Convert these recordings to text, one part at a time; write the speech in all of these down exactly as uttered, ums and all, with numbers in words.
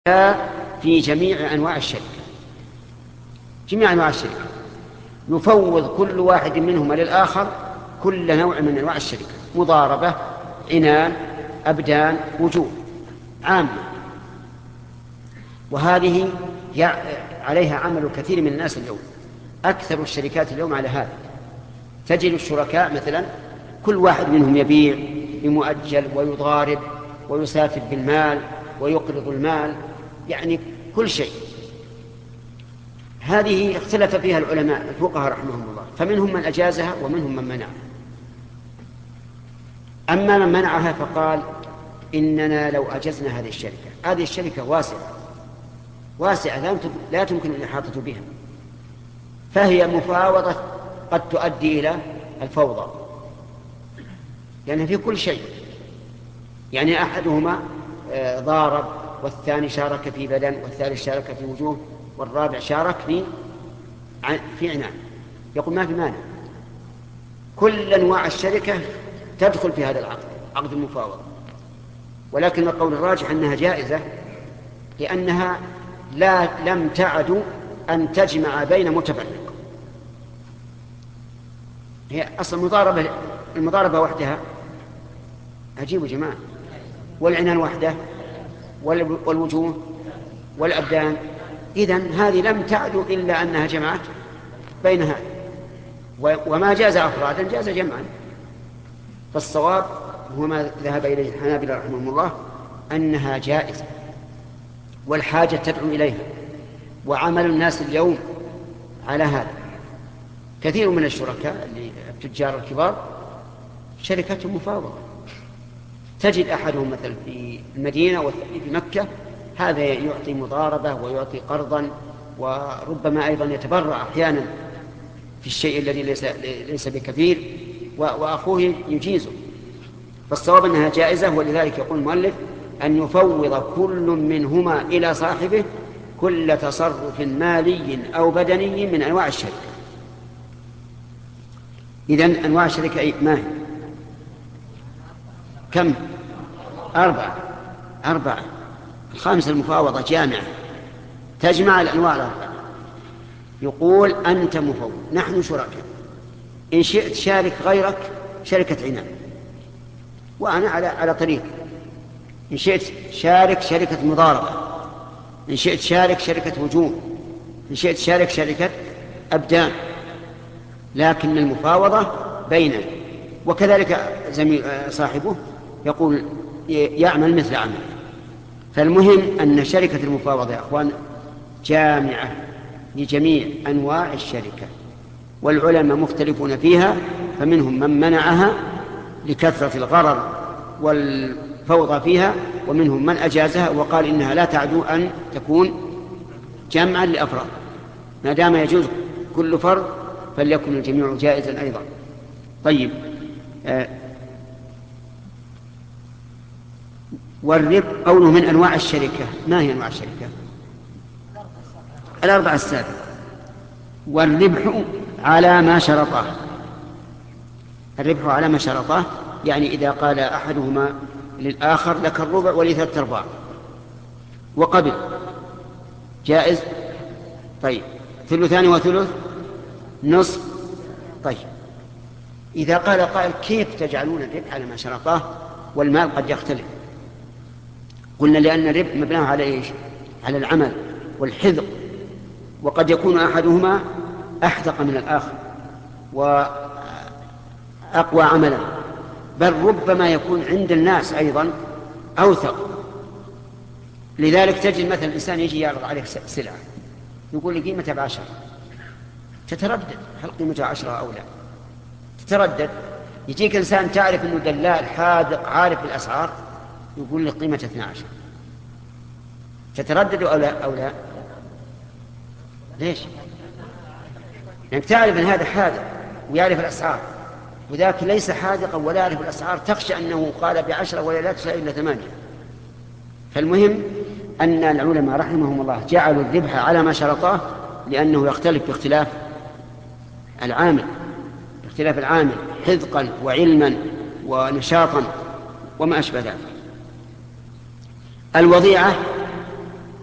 في جميع أنواع الشركة، جميع أنواع الشركة يفوض كل واحد منهما للآخر كل نوع من أنواع الشركة، مضاربة، عنان، أبدان، وجوه عامة. وهذه عليها عمل كثير من الناس اليوم، أكثر الشركات اليوم على هذا. تجد الشركاء مثلا كل واحد منهم يبيع بمؤجل ويضارب ويسافر بالمال ويقرض المال، يعني كل شيء. هذه اختلف فيها العلماء الفقهاء رحمهم الله، فمنهم من أجازها ومنهم من منعها. أما من منعها فقال إننا لو أجزنا هذه الشركة، هذه الشركة واسعة واسعة لا تمكن الإحاطة بها، فهي مفاوضة قد تؤدي إلى الفوضى، لأنها في كل شيء. يعني أحدهما ضارب، والثاني شارك في بدن، والثالث شارك في وجوه، والرابع شارك في في عنان. يقول ما في مانع، كل أنواع الشركة تدخل في هذا العقد، عقد المفاوضة. ولكن القول الراجح أنها جائزة، لأنها لا لم تعد أن تجمع بين متفرق. هي أصل المضاربة المضاربة وحدها عجيب يا جماعة، والعنان وحده، والوجوه والأبدان. إذن هذه لم تعد إلا أنها جمعت بين هذا، وما جاز أفرادا جاز جمعا. فالصواب هو ما ذهب إليه الحنابلة رحمهم الله، أنها جائزة والحاجة تدعو إليها، وعمل الناس اليوم على هذا. كثير من الشركاء التجار الكبار شركتهم مفاوضة، تجد أحدهم مثلا في المدينة والثاني في مكة، هذا يعطي مضاربة ويعطي قرضا، وربما أيضا يتبرع أحيانا في الشيء الذي ليس, ليس بكثير، وأخوه يجيزه. فالصواب أنها جائزة، ولذلك يقول المؤلف أن يفوض كل منهما إلى صاحبه كل تصرف مالي أو بدني من أنواع الشركة. إذن أنواع الشركة ما هي؟ كم؟ أربعة أربعة الخامس المفاوضة جامعة تجمع الأنواع الأربعة. يقول أنت مفوض، نحن شركاء، إن شئت شارك غيرك شركة عنان وأنا على على طريق، إن شئت شارك شركة مضاربة، إن شئت شارك شركة وجوه، إن شئت شارك شركة أبدان، لكن المفاوضة بيننا. وكذلك زميل صاحبه يقول يعمل مثل عمل. فالمهم أن شركة المفاوضة يا أخوان جامعة لجميع أنواع الشركة، والعلماء مختلفون فيها، فمنهم من منعها لكثرة الغرر والفوضى فيها، ومنهم من أجازها وقال إنها لا تعدو أن تكون جمعا لأفراد، ما دام يجوز كل فرد فليكن الجميع جائزا أيضا. طيب، آه والربح قوله من أنواع الشركة، ما هي أنواع الشركة؟ الأربعة السابقة. والربح على ما شرطه، الربح على ما شرطه يعني إذا قال أحدهما للآخر لك الربع ولي ثلاثة أرباع وقبل جائز. طيب، ثلثان وثلث نصف. طيب، إذا قال قائل كيف تجعلون الربح على ما شرطه والمال قد يختلف؟ قلنا لأن الربح مبناه على إيش؟ على العمل والحذق، وقد يكون أحدهما أحذق من الآخر وأقوى عملا، بل ربما يكون عند الناس أيضا أوثق. لذلك تجد مثلا الإنسان يجي يعرض عليك سلعة يقول لي قيمتها بعشرة، تتردد هل قيمتها عشرة أو لا، تتردد. يجيك إنسان تعرف أنه دلال حاذق عارف بالأسعار يقول لك قيمتها اثنتا عشرة، تتردد أو لا أو لا؟ ليش؟ يعني تعرف أن هذا حاذق ويعرف الأسعار، وذاك ليس حاذقا ولا يعرف الأسعار، تخشى أنه قال بعشرة ولا لا تساوي إلا ثمانية. فالمهم أن العلماء رحمهم الله جعلوا الربح على ما شرطاه، لأنه يختلف باختلاف العامل، باختلاف العامل حذقا وعلما ونشاطا وما أشبه ذلك. الوضيعة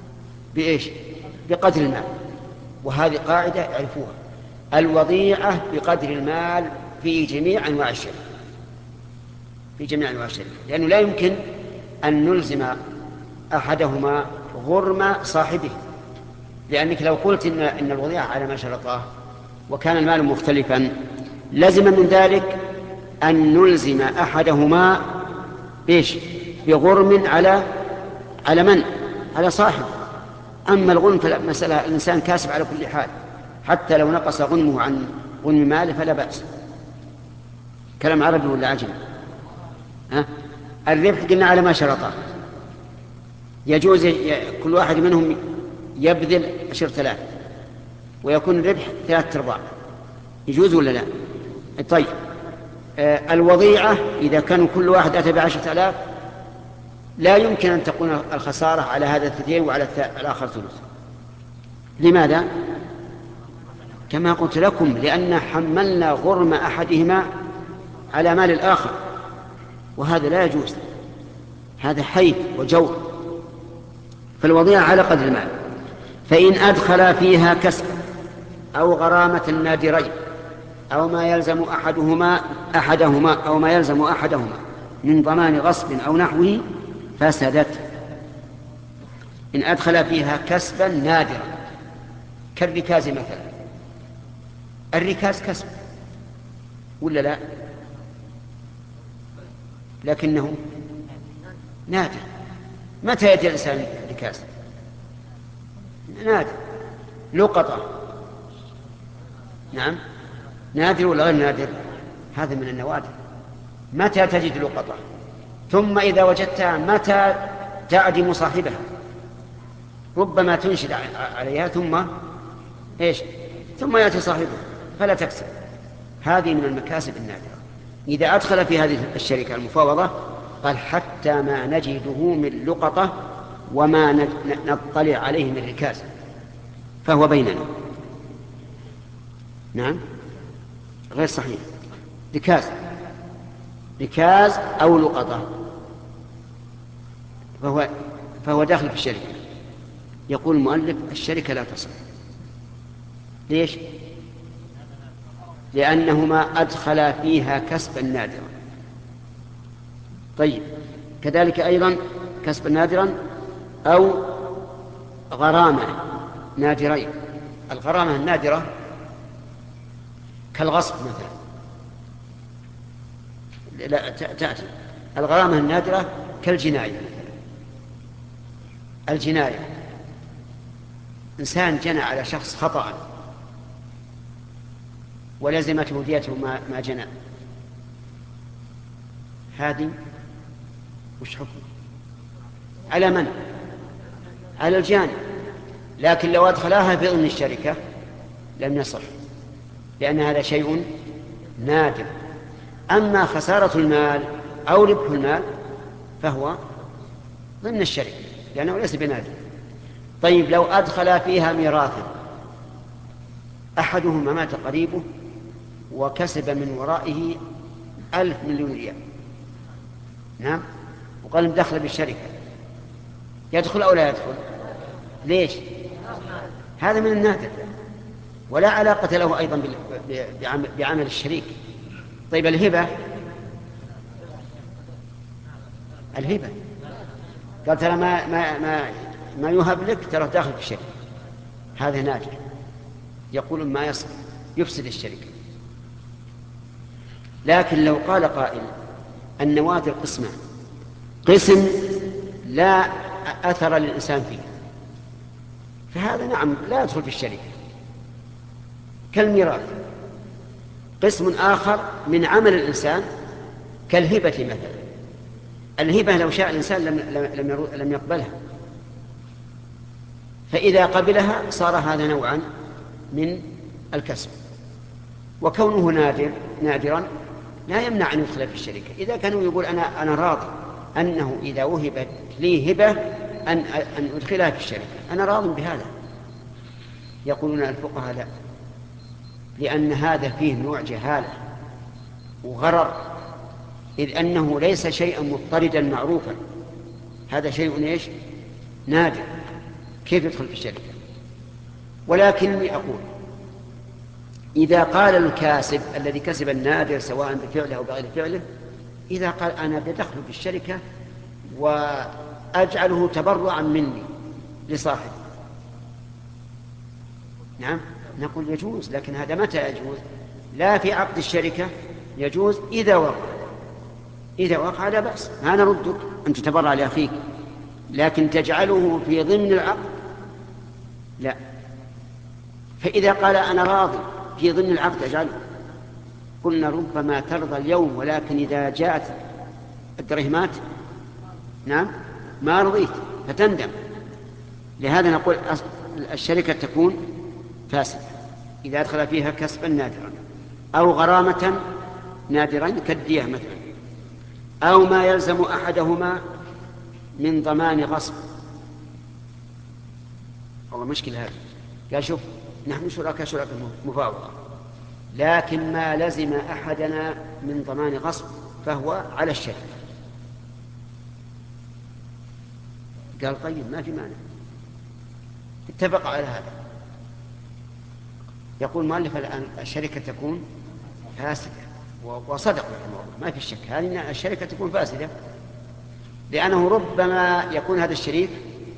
بإيش؟ بقدر المال. وهذه قاعدة يعرفوها، الوضيعة بقدر المال في جميع أنواع الشركة، في جميع أنواع الشركة، لأنه لا يمكن أن نلزم أحدهما غرم صاحبه، لأنك لو قلت إن, إن الوضيعة على ما شرطاه وكان المال مختلفا لزم من ذلك أن نلزم أحدهما إيش؟ بغرم على على من؟ على صاحب. أما الغنم فمسألة الإنسان كاسب على كل حال، حتى لو نقص غنمه عن غنم ماله فلا بأس. كلام عربي ولا عجمي؟ ها؟ الربح قلنا على ما شرطه، يجوز كل واحد منهم يبذل عشرة آلاف ويكون الربح ثلاثة أرباع، يجوز ولا لا؟ طيب آه الوضيعة إذا كانوا كل واحد أتى بعشرة آلاف لا يمكن أن تكون الخسارة على هذا الثلثين وعلى الآخر ثلث. لماذا؟ كما قلت لكم، لأن حملنا غرم أحدهما على مال الآخر، وهذا لا يجوز، هذا حيف وجور. فالوضيعة على قدر المال. فإن أدخل فيها كسبا أو غرامة نادرين أو ما يلزم أحدهما أحدهما أو ما يلزم أحدهما من ضمان غصب أو نحوه فسدت. إن أدخل فيها كسبا نادرا كالركاز مثلا، الركاز كسب ولا لا؟ لكنه نادر. متى يأتي الإنسان ركاز؟ نادر. لقطة، نعم، نادر ولا غير نادر؟ هذا من النوادر. متى تجد لقطة؟ ثم إذا وجدتها متى تعدم صاحبها؟ ربما تنشد عليها ثم إيش؟ ثم يأتي صاحبها فلا تكسب. هذه من المكاسب النادرة. إذا أدخل في هذه الشركة المفاوضة قال حتى ما نجده من لقطة وما نطلع عليه من ركاز فهو بيننا. نعم، غير صحيح. ركاز ركاز أو لقطة فهو, فهو داخل في الشركة. يقول المؤلف الشركة لا تصح. ليش؟ لأنهما أدخل فيها كسبا نادرا. طيب كذلك أيضا كسبا نادرا أو غرامة نادرين. الغرامة النادرة كالغصب مثلا، لا تأتي. الغرامة النادرة كالجناية. الجناية إنسان جنى على شخص خطأ ولزمته ديته ما جنى، هذه وش حكم؟ على من؟ على الجاني. لكن لو أدخلها في ضمن الشركة لم يصح، لأن هذا شيء نادر. أما خسارة المال أو ربح المال فهو ضمن الشركة لأنه ليس بنادر. طيب لو أدخل فيها ميراثا، أحدهما مات قريبه وكسب من ورائه ألف مليون ريال، نعم، وقال دخل بالشركة، يدخل أو لا يدخل؟ ليش؟ هذا من النادر ولا علاقة له أيضا بعمل الشريك. طيب الهبة، الهبة قال ترى ما, ما, ما, ما يهب لك ترى داخل في الشركة، هذا نادر. يقول ما يصح، يفسد الشركة. لكن لو قال قائل النوادر قسمان، قسم لا أثر للإنسان فيه فهذا نعم لا يدخل في الشركة كالميراث. قسم آخر من عمل الإنسان كالهبة مثلا. الهبة لو شاء الإنسان لم, لم, لم يقبلها، فإذا قبلها صار هذا نوعا من الكسب. وكونه نادر نادرا لا يمنع أن يدخل في الشركة. إذا كانوا يقول أنا, أنا راضي أنه إذا وهبت لي هبة أن, أن أدخلها في الشركة، أنا راض بهذا. يقولون الفقهاء لا، لأن هذا فيه نوع جهالة وغرر، إذ أنه ليس شيئا مضطردا معروفا، هذا شيء إيش؟ نادر. كيف يدخل في الشركة؟ ولكني أقول إذا قال الكاسب الذي كسب النادر سواء بفعله أو بغير فعله، إذا قال أنا بدخل في الشركة وأجعله تبرعا مني لصاحبي، نعم نقول يجوز، لكن هذا متى يجوز؟ لا في عقد الشركة يجوز إذا وقع، إذا وقع لا بأس، ما نردك أن تتبرع لأخيك، لكن تجعله في ضمن العقد لا. فإذا قال أنا راضي في ضمن العقد أجعله، قلنا ربما ترضى اليوم ولكن إذا جاءت الدرهمات نعم ما رضيت فتندم. لهذا نقول الشركة تكون فاسدة إذا أدخل فيها كسبا نادرا أو غرامة نادرا كالدية مثلا، أو ما يلزم أحدهما من ضمان غصب. والله مشكلة هذا، قال شوف نحن شركاء شركاء مفاوضة، لكن ما لزم أحدنا من ضمان غصب فهو على الشركة. قال طيب ما في مانع، اتفق على هذا. يقول مؤلف الآن الشركة تكون فاسدة، وصدق رحمه الله ما في شك هذه الشركة تكون فاسدة، لأنه ربما يكون هذا الشريك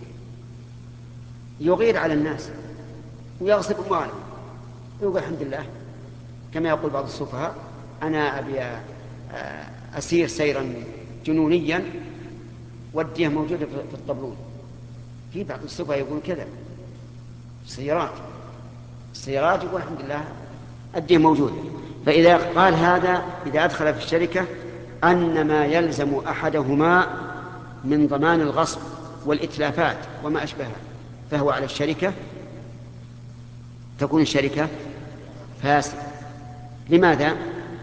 يغير على الناس ويغصب أموالهم ويقول الحمد لله كما يقول بعض السفهاء أنا أبي أسير سيرا جنونيا والديه موجودة في الطبلون. في بعض السفهاء يقول كذا السيارات السيارات يقول الحمد لله الديه موجودة. فإذا قال هذا إذا أدخل في الشركة أن ما يلزم أحدهما من ضمان الغصب والإتلافات وما أشبهها فهو على الشركة، تكون الشركة فاسدة. لماذا؟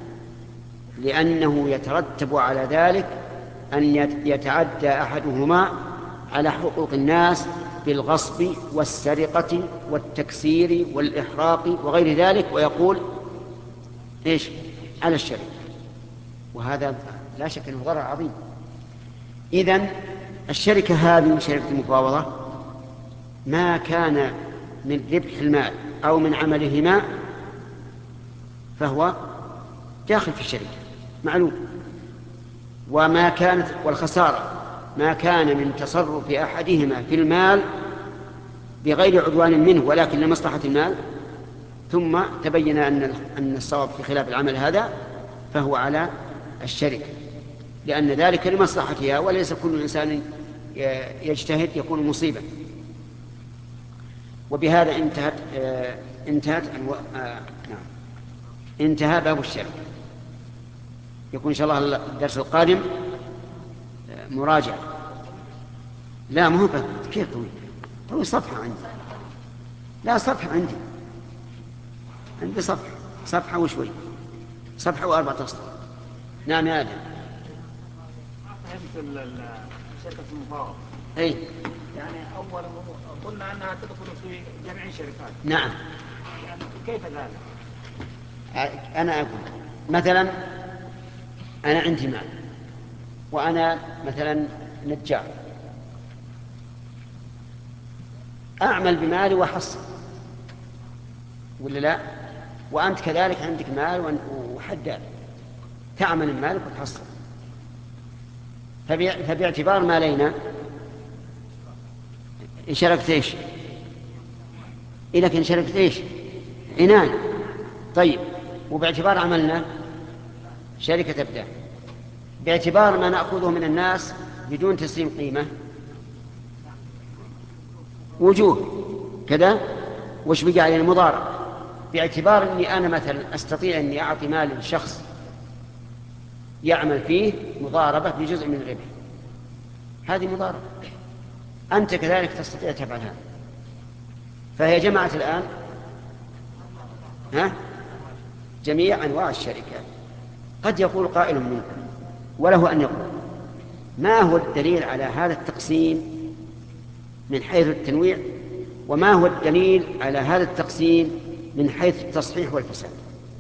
لأنه يترتب على ذلك أن يتعدى أحدهما على حقوق الناس بالغصب والسرقة والتكسير والإحراق وغير ذلك، ويقول إيش على الشركة، وهذا لا شك أنه ضرر عظيم. إذن الشركة هذه شركة المفاوضة ما كان من ربح المال أو من عملهما فهو داخل في الشركة معلوم، وما كانت والخسارة ما كان من تصرف أحدهما في المال بغير عدوان منه ولكن لمصلحة المال، ثم تبين أن أن الصواب في خلاف العمل هذا فهو على الشركة، لأن ذلك لمصلحتها، وليس كل إنسان يجتهد يكون مصيبا. وبهذا انتهت انتهت آه نعم انتهى باب الشركة. يكون إن شاء الله الدرس القادم مراجعة. لا مو كيف طويل طويل صفحة عندي، لا صفحة عندي عندي صفحة صفحة وشوي صفحة وأربعة أسطر. نعم يا آدم. فهمت شركة المفاوضة. أي يعني أول قلنا أنها تدخل في جميع الشركات. نعم. يعني كيف ذلك؟ أنا أقول مثلا أنا عندي مال وأنا مثلا نجار أعمل بمالي وأحصل ولا لا، وأنت كذلك عندك مال وحداد تعمل مالك وتحصل، فباعتبار مالينا إن شركت إيش إلك إن شركت إيش عنان. طيب وباعتبار عملنا شركة تبدأ، باعتبار ما نأخذه من الناس بدون تسليم قيمة وجوه كذا وش بقى على المضاربة، باعتبار أني أنا مثلا أستطيع أني أعطي مال لشخص يعمل فيه مضاربة بجزء من الربح، هذه مضاربة، أنت كذلك تستطيع تفعل هذا. فهي جمعت الآن ها جميع أنواع الشركات. قد يقول قائل منكم وله أن يقول ما هو الدليل على هذا التقسيم من حيث التنويع، وما هو الدليل على هذا التقسيم من حيث التصحيح والفساد؟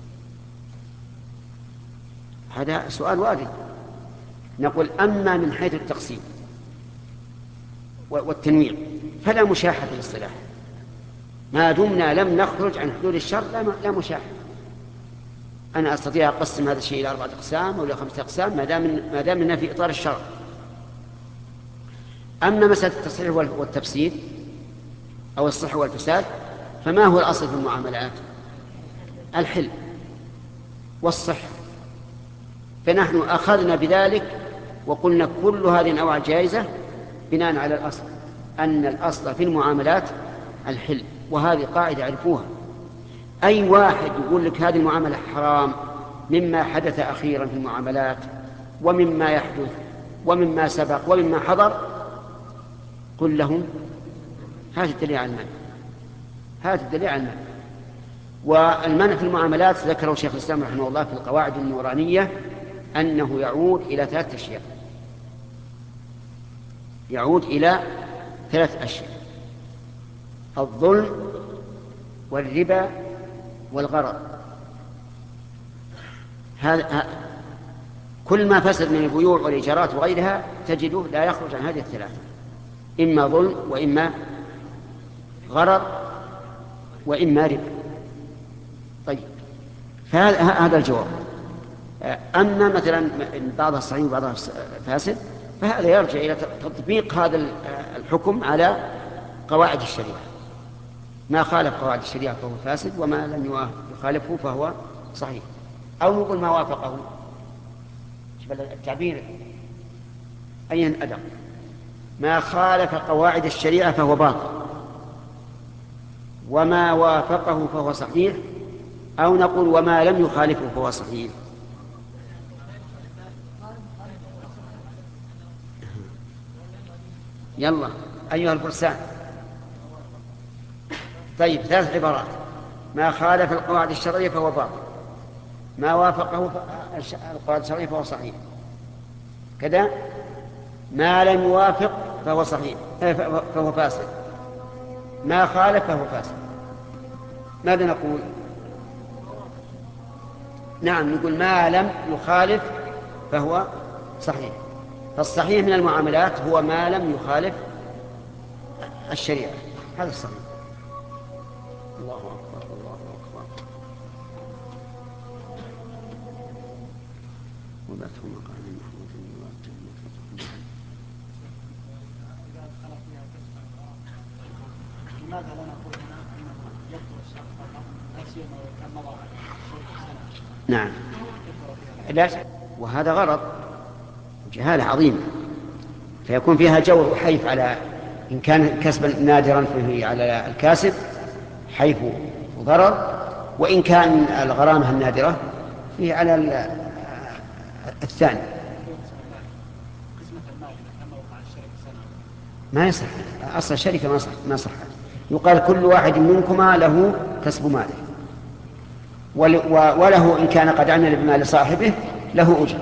هذا سؤال وارد. نقول أما من حيث التقسيم والتنويع فلا مشاحة في الاصطلاح، ما دمنا لم نخرج عن حدود الشر لا مشاحة. أنا أستطيع أقسم هذا الشيء إلى أربعة أقسام أو إلى خمسة أقسام ما دام ما دامنا في إطار الشرع. أما مسألة التصحيح والتفسيد أو الصحة والفساد فما هو الأصل في المعاملات؟ الحل والصحة. فنحن أخذنا بذلك وقلنا كل هذه الأنواع جائزة بناء على الأصل، أن الأصل في المعاملات الحل، وهذه قاعدة عرفوها. أي واحد يقول لك هذه المعاملة حرام مما حدث أخيرا في المعاملات ومما يحدث ومما سبق ومما حضر، قل لهم هذا الدليل على المنع، هذا الدليل على المنع. والمنع في المعاملات ذكره شيخ الإسلام رحمه الله في القواعد النورانية أنه يعود إلى ثلاث أشياء، يعود إلى ثلاث أشياء: الظلم والربا والغرر. هذا كل ما فسد من البيوع والإيجارات وغيرها تجده لا يخرج عن هذه الثلاثة، إما ظلم وإما غرر وإما ربا. طيب، فهذا الجواب. أما مثلا بعضها صحيح وبعضها فاسد فهذا يرجع إلى تطبيق هذا الحكم على قواعد الشريعة، ما خالف قواعد الشريعة فهو فاسد وما لم يخالفه فهو صحيح، أو نقول ما وافقه. شوف التعبير أين أدق، ما خالف قواعد الشريعة فهو باطل وما وافقه فهو صحيح، أو نقول وما لم يخالفه فهو صحيح. يلا أيها الفرسان. طيب، ثلاث عبارات: ما خالف القواعد الشرعية فهو باطل، ما وافقه القواعد الشرعية فهو صحيح، كذا ما لم يوافق فهو صحيح فهو فاسد، ما خالف فهو فاسد. ماذا نقول؟ نعم، نقول ما لم يخالف فهو صحيح. فالصحيح من المعاملات هو ما لم يخالف الشريعة، هذا الصحيح. الله أكبر الله أكبر. وبعثه مقام محمود لماذا لا نقول هنا أنه يكثر الشر فقط لا سيما كان مضى سنة؟ نعم، لا، وهذا غرض جهالة عظيمة، فيكون فيها جور وحيف على إن كان كسبا نادرا فيه على الكاسب حيف وضرر، وإن كان الغرامة النادرة فيه على الثاني. ما يصح أصل الشركة، ما صح ما صح يقال كل واحد منكما له كسب ماله، وله إن كان قد عمل بمال صاحبه له أجر.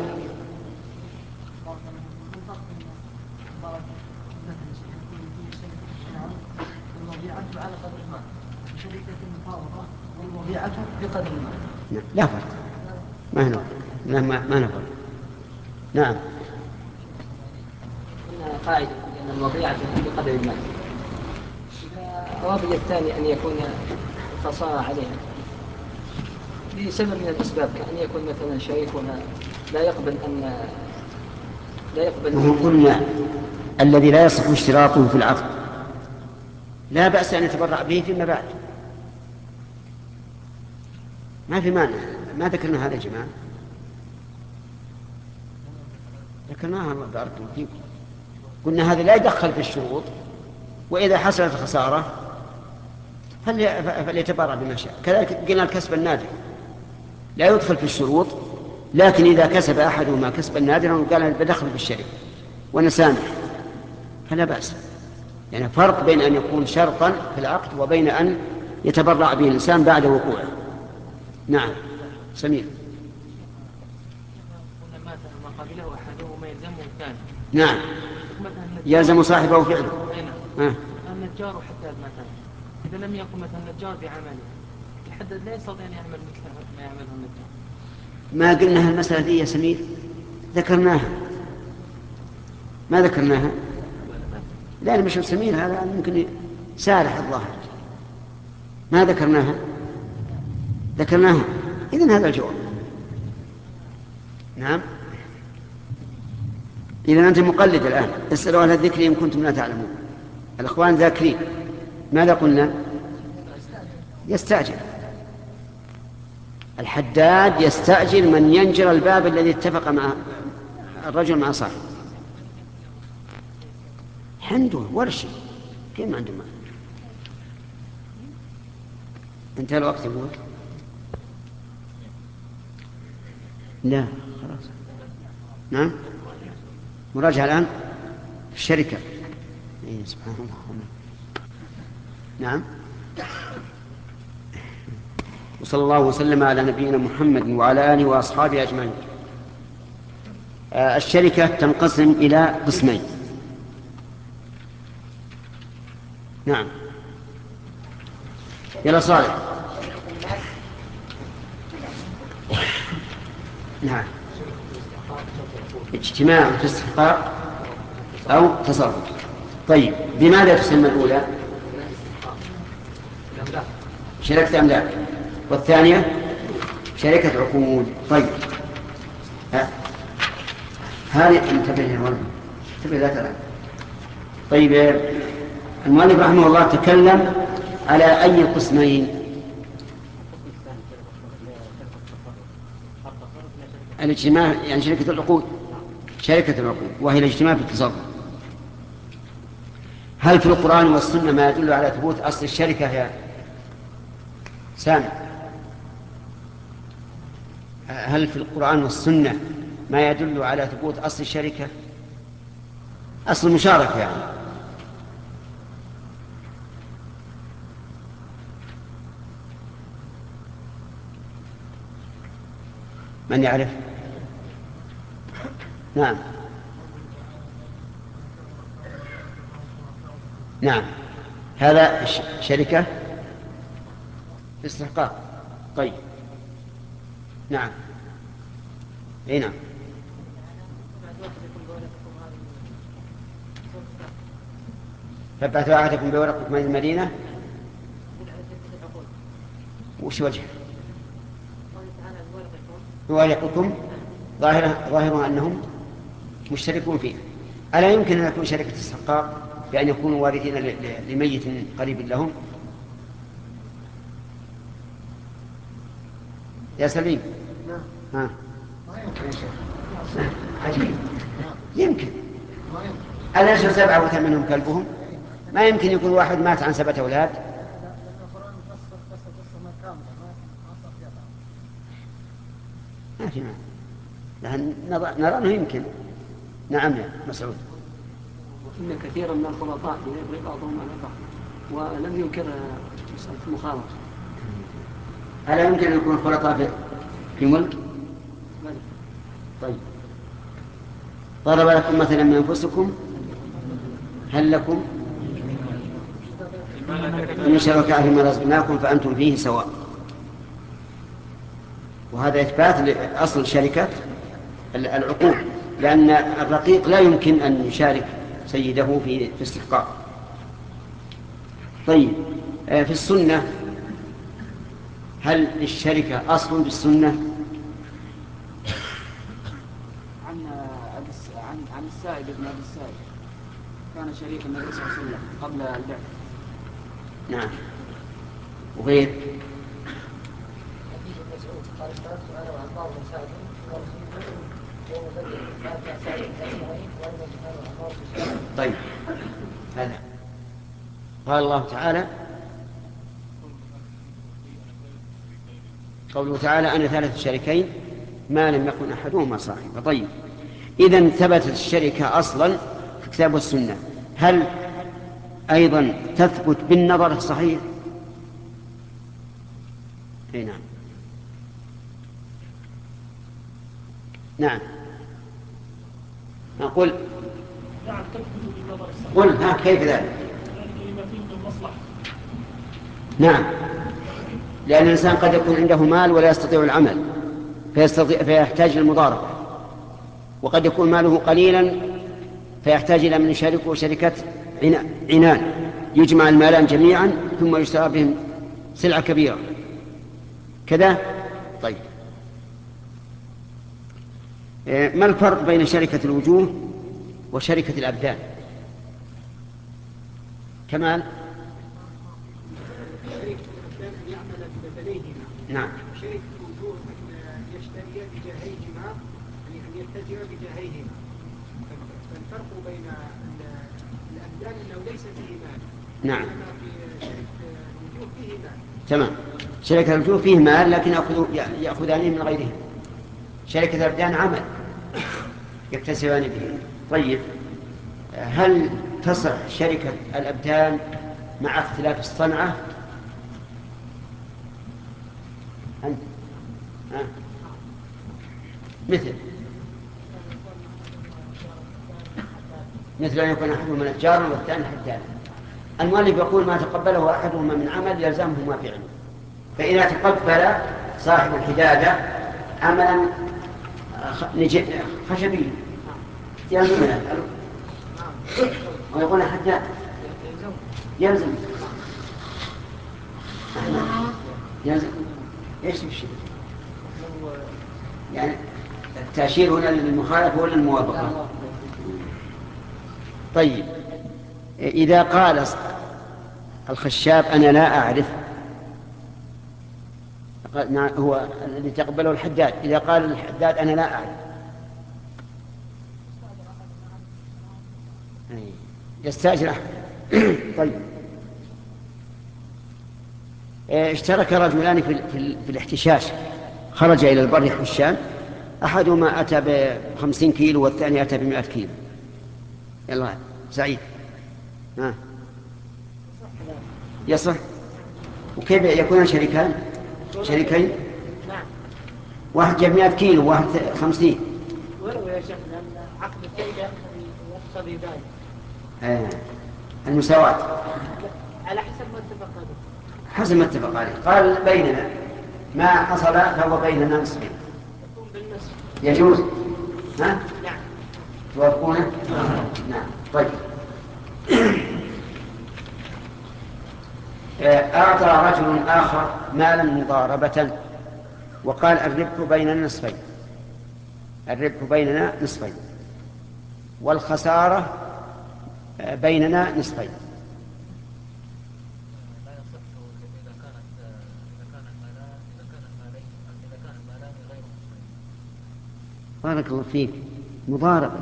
لا فرق، ما هنا ما ما نفرق. نعم، إنها قاعدة أن الوضيعة بقدر المال، الرابع الثاني أن يكون خسارة عليها لسبب من الأسباب، كأن يكون مثلا شريكها لا يقبل أن لا يقبل وهو قلنا الذي لا يصح اشتراطه في العقد لا بأس أن يتبرع به فيما بعد، ما في مانع. ما ذكرنا هذا يا جماعة؟ ذكرناها الله بارك الله فيكم. قلنا هذا لا يدخل في الشروط، وإذا حصلت خسارة فليتبرع بما شاء. كذلك قلنا الكسب النادر لا يدخل في الشروط، لكن إذا كسب أحدهما كسبا نادرا وقال بدخل في الشركة ونسامح فلا بأس. يعني فرق بين أن يكون شرطا في العقد وبين أن يتبرع به الإنسان بعد وقوعه. نعم سمير. نعم، يلزم صاحبه فعله. النجار حتى مثلا إذا لم يكن مثلا النجار بعمله يحدد لا يستطيع أن يعمل مثل ما يعمله النجار. ما قلنا المسألة دي يا سمير؟ ذكرناها. ما ذكرناها؟ لا مش سمين، هذا ممكن سارح الظاهر. ما ذكرناها ذكرناها إذن هذا الجواب. نعم. إذا أنت مقلد الآن، اسألوا أهل الذكر إن كنتم لا تعلمون. الأخوان ذاكرين. ماذا قلنا؟ يستعجل الحداد، يستعجل من ينجر الباب الذي اتفق مع الرجل مع صاحبه. عنده ورشة، كيف ما عنده مال؟ انتهى الوقت يقول. لا خلاص. نعم مراجعة الآن في الشركة. إيه سبحان الله. نعم. وصلى الله وسلم على نبينا محمد وعلى آله وأصحابه أجمعين. آه الشركة تنقسم إلى قسمين. نعم يلا صالح. نعم اجتماع في استحقاق أو تصرف. طيب بماذا تسمى الأولى؟ شركة أملاك، والثانية شركة عقود. طيب ها هذه انتبه يا ولد، انتبه لا ترى. طيب المؤلف رحمه الله تكلم على أي قسمين؟ الاجتماع يعني شركة العقود، شركة العقود وهي الاجتماع في التصرف. هل في القرآن والسنة ما يدل على ثبوت أصل الشركة يا سامي؟ هل في القرآن والسنة ما يدل على ثبوت أصل الشركة، أصل المشاركة يعني؟ من يعرف؟ نعم نعم هذا شركة استحقاق. طيب نعم اي نعم. فبعثوا عهدكم بورقكم من المدينة. وش وجه بورقكم؟ ظاهرها ظاهرها أنهم مشتركون فيه. ألا يمكن أن يكون شركة استحقاق بأن يكونوا وارثين لميت قريب لهم؟ يا سليم. ها عجيب. يمكن أليس سبعة وثمانهم كلبهم؟ ما يمكن يكون واحد مات عن سبعة أولاد. ما في معنى، نرى أنه يمكن. نعم يا مسعود. وإن كثيرا من الخلطاء يبغي بعضهم على بعض ولم ينكر مسألة المخالطة. هل يمكن أن يكون الخلطاء في ملك؟ طيب ضرب لكم مثلا من أنفسكم هل لكم من شركاء فيما رزقناكم فأنتم فيه سواء. وهذا إثبات لأصل شركة العقود، لأن الرقيق لا يمكن أن يشارك سيده في استحقاق. طيب في السنة هل للشركة أصل بالسنة؟ عن عن عن السائب ابن أبي السائب كان شريك النبي صلى الله عليه وسلم قبل البعث. نعم. وغير طيب هذا قال الله تعالى قوله تعالى أنا ثالث الشريكين ما لم يكن أحدهما صاحبا. طيب إذن ثبتت الشركة أصلا في الكتاب والسنة، هل أيضا تثبت بالنظر الصحيح؟ أي نعم. نعم نقول نعم تثبت بالنظر الصحيح. قل ها كيف ذلك؟ لما فيه من المصلحة. نعم لأن الإنسان قد يكون عنده مال ولا يستطيع العمل فيستطيع فيحتاج للمضاربة، وقد يكون ماله قليلا فيحتاج إلى من يشاركه شركة عنان يجمع المالان جميعا ثم يشترى بهم سلعة كبيرة كذا. طيب ما الفرق بين شركة الوجوه وشركة الأبدان؟ كمال. شركة الأبدان أن يعمل ببدنيهما. نعم. شركة الوجوه أن يشتري بجاهيهما، أن يتجر بجاهيهما. فالفرق بين الأبدان أنه ليس فيه مال. نعم. في شركة الوجوه فيه مال. تمام. شركة الوجوه فيه مال لكن يأخذان من غيرهم. شركة الأبدان عمل يكتسبان به. طيب هل تصح شركة الأبدان مع اختلاف الصنعة؟ أنت أه؟ مثل مثل أن يكون أحدهما نجارا والثاني حدادا. المؤلف يقول ما تقبله أحدهما من عمل يلزمه ما فعله. فإذا تقبل صاحب الحدادة عملا خشبي يلزم ويقول حداد يلزم يلزم ايش الشيء يعني التأشير هنا للمخالفة ولا الموافقة؟ طيب إذا قال الخشاب أنا لا أعرف، هو الذي تقبله الحداد، إذا قال الحداد أنا لا أعرف يستأجر أحد. طيب اشترك رجلان في, في, في الاحتشاش، خرج إلى البر يحشان، أحدهما أتى بخمسين كيلو والثاني أتى بمئة كيلو. يلا سعيد. ها يصح. وكيف يكون شريكان شريكين؟ نعم. واحد جاب مئة كيلو وواحد خمسين. ولو يا شيخ لأن عقد الكيد يقتضي ذلك. آه. المساواة على حسب ما اتفق عليه. حسب ما اتفق عليه. قال بيننا ما حصل فهو بيننا نصفين. يكون بالنصف. يجوز. ها؟ نعم. توافقونه؟ نعم. طيب أعطى رجل آخر مالا مضاربة وقال الربح بيننا نصفين، الربح بيننا نصفين والخسارة بيننا نصفين. لا يصح إذا كانت إذا كان المالان إذا كان المالين إذا كان المالان غير نصفين. بارك الله فيك. مضاربة،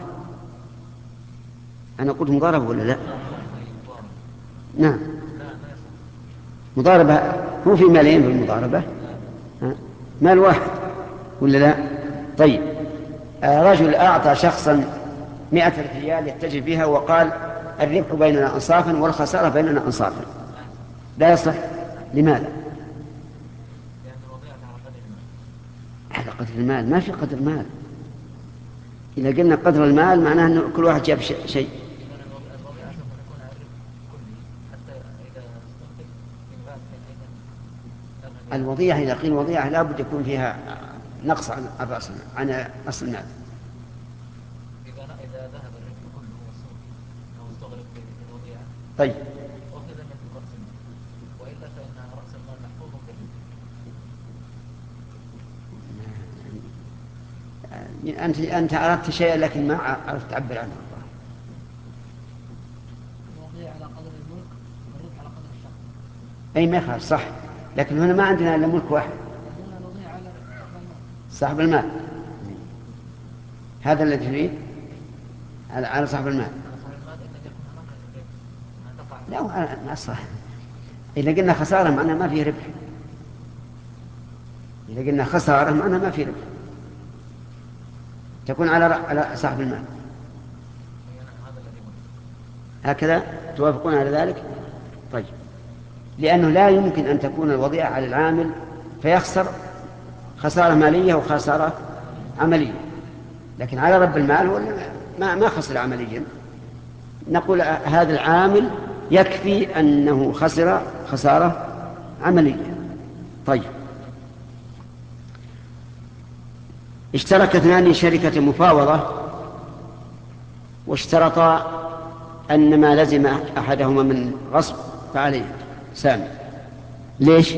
أنا قلت مضاربة ولا لا؟ نعم مضاربة. هو في مالين في المضاربة؟ مال واحد ولا لا؟ طيب رجل أعطى شخصا مئة ريال يتجر بها وقال الربح بيننا أنصافا والخسارة بيننا أنصافا، لا يصح. لماذا؟ لأن الوضيعة على قدر المال. على قدر المال، ما في قدر مال. إذا قلنا قدر المال معناه أن كل واحد جاب شيء. الوضيعة سوف تكون على الربح كله حتى إذا استخدم في مال. الوضيعة إذا قيل وضيعة لا بد يكون فيها نقص عن الرأس عن أصل المال. إذا إذا ذهب الربح كله والسوق أو استغرق في الوضيعة. طيب أخذ من رأس المال وإلا فإن رأس المال محفوظ بالربح. أنت أنت أردت شيئا لكن ما عرفت تعبر عنه. الوضيعة على قدر الملك والربح على قدر الشخص. أي ما يخالف صح، لكن هنا ما عندنا إلا ملك واحد صاحب المال. هذا الذي تريد على صاحب المال. لا ما صح. إذا قلنا خسارة معناه ما فيه ربح. إذا قلنا خسارة معناه ما فيه ربح، تكون على على صاحب المال. هكذا توافقون على ذلك؟ طيب لأنه لا يمكن أن تكون الوضيعة على العامل فيخسر خسارة مالية وخسارة عملية، لكن على رب المال هو ما ما خسر عمليا. نقول هذا العامل يكفي أنه خسر خسارة عملية. طيب اشترك اثنان شركة مفاوضة واشترطا أن ما لزم أحدهما من غصب فعليه سامي. ليش؟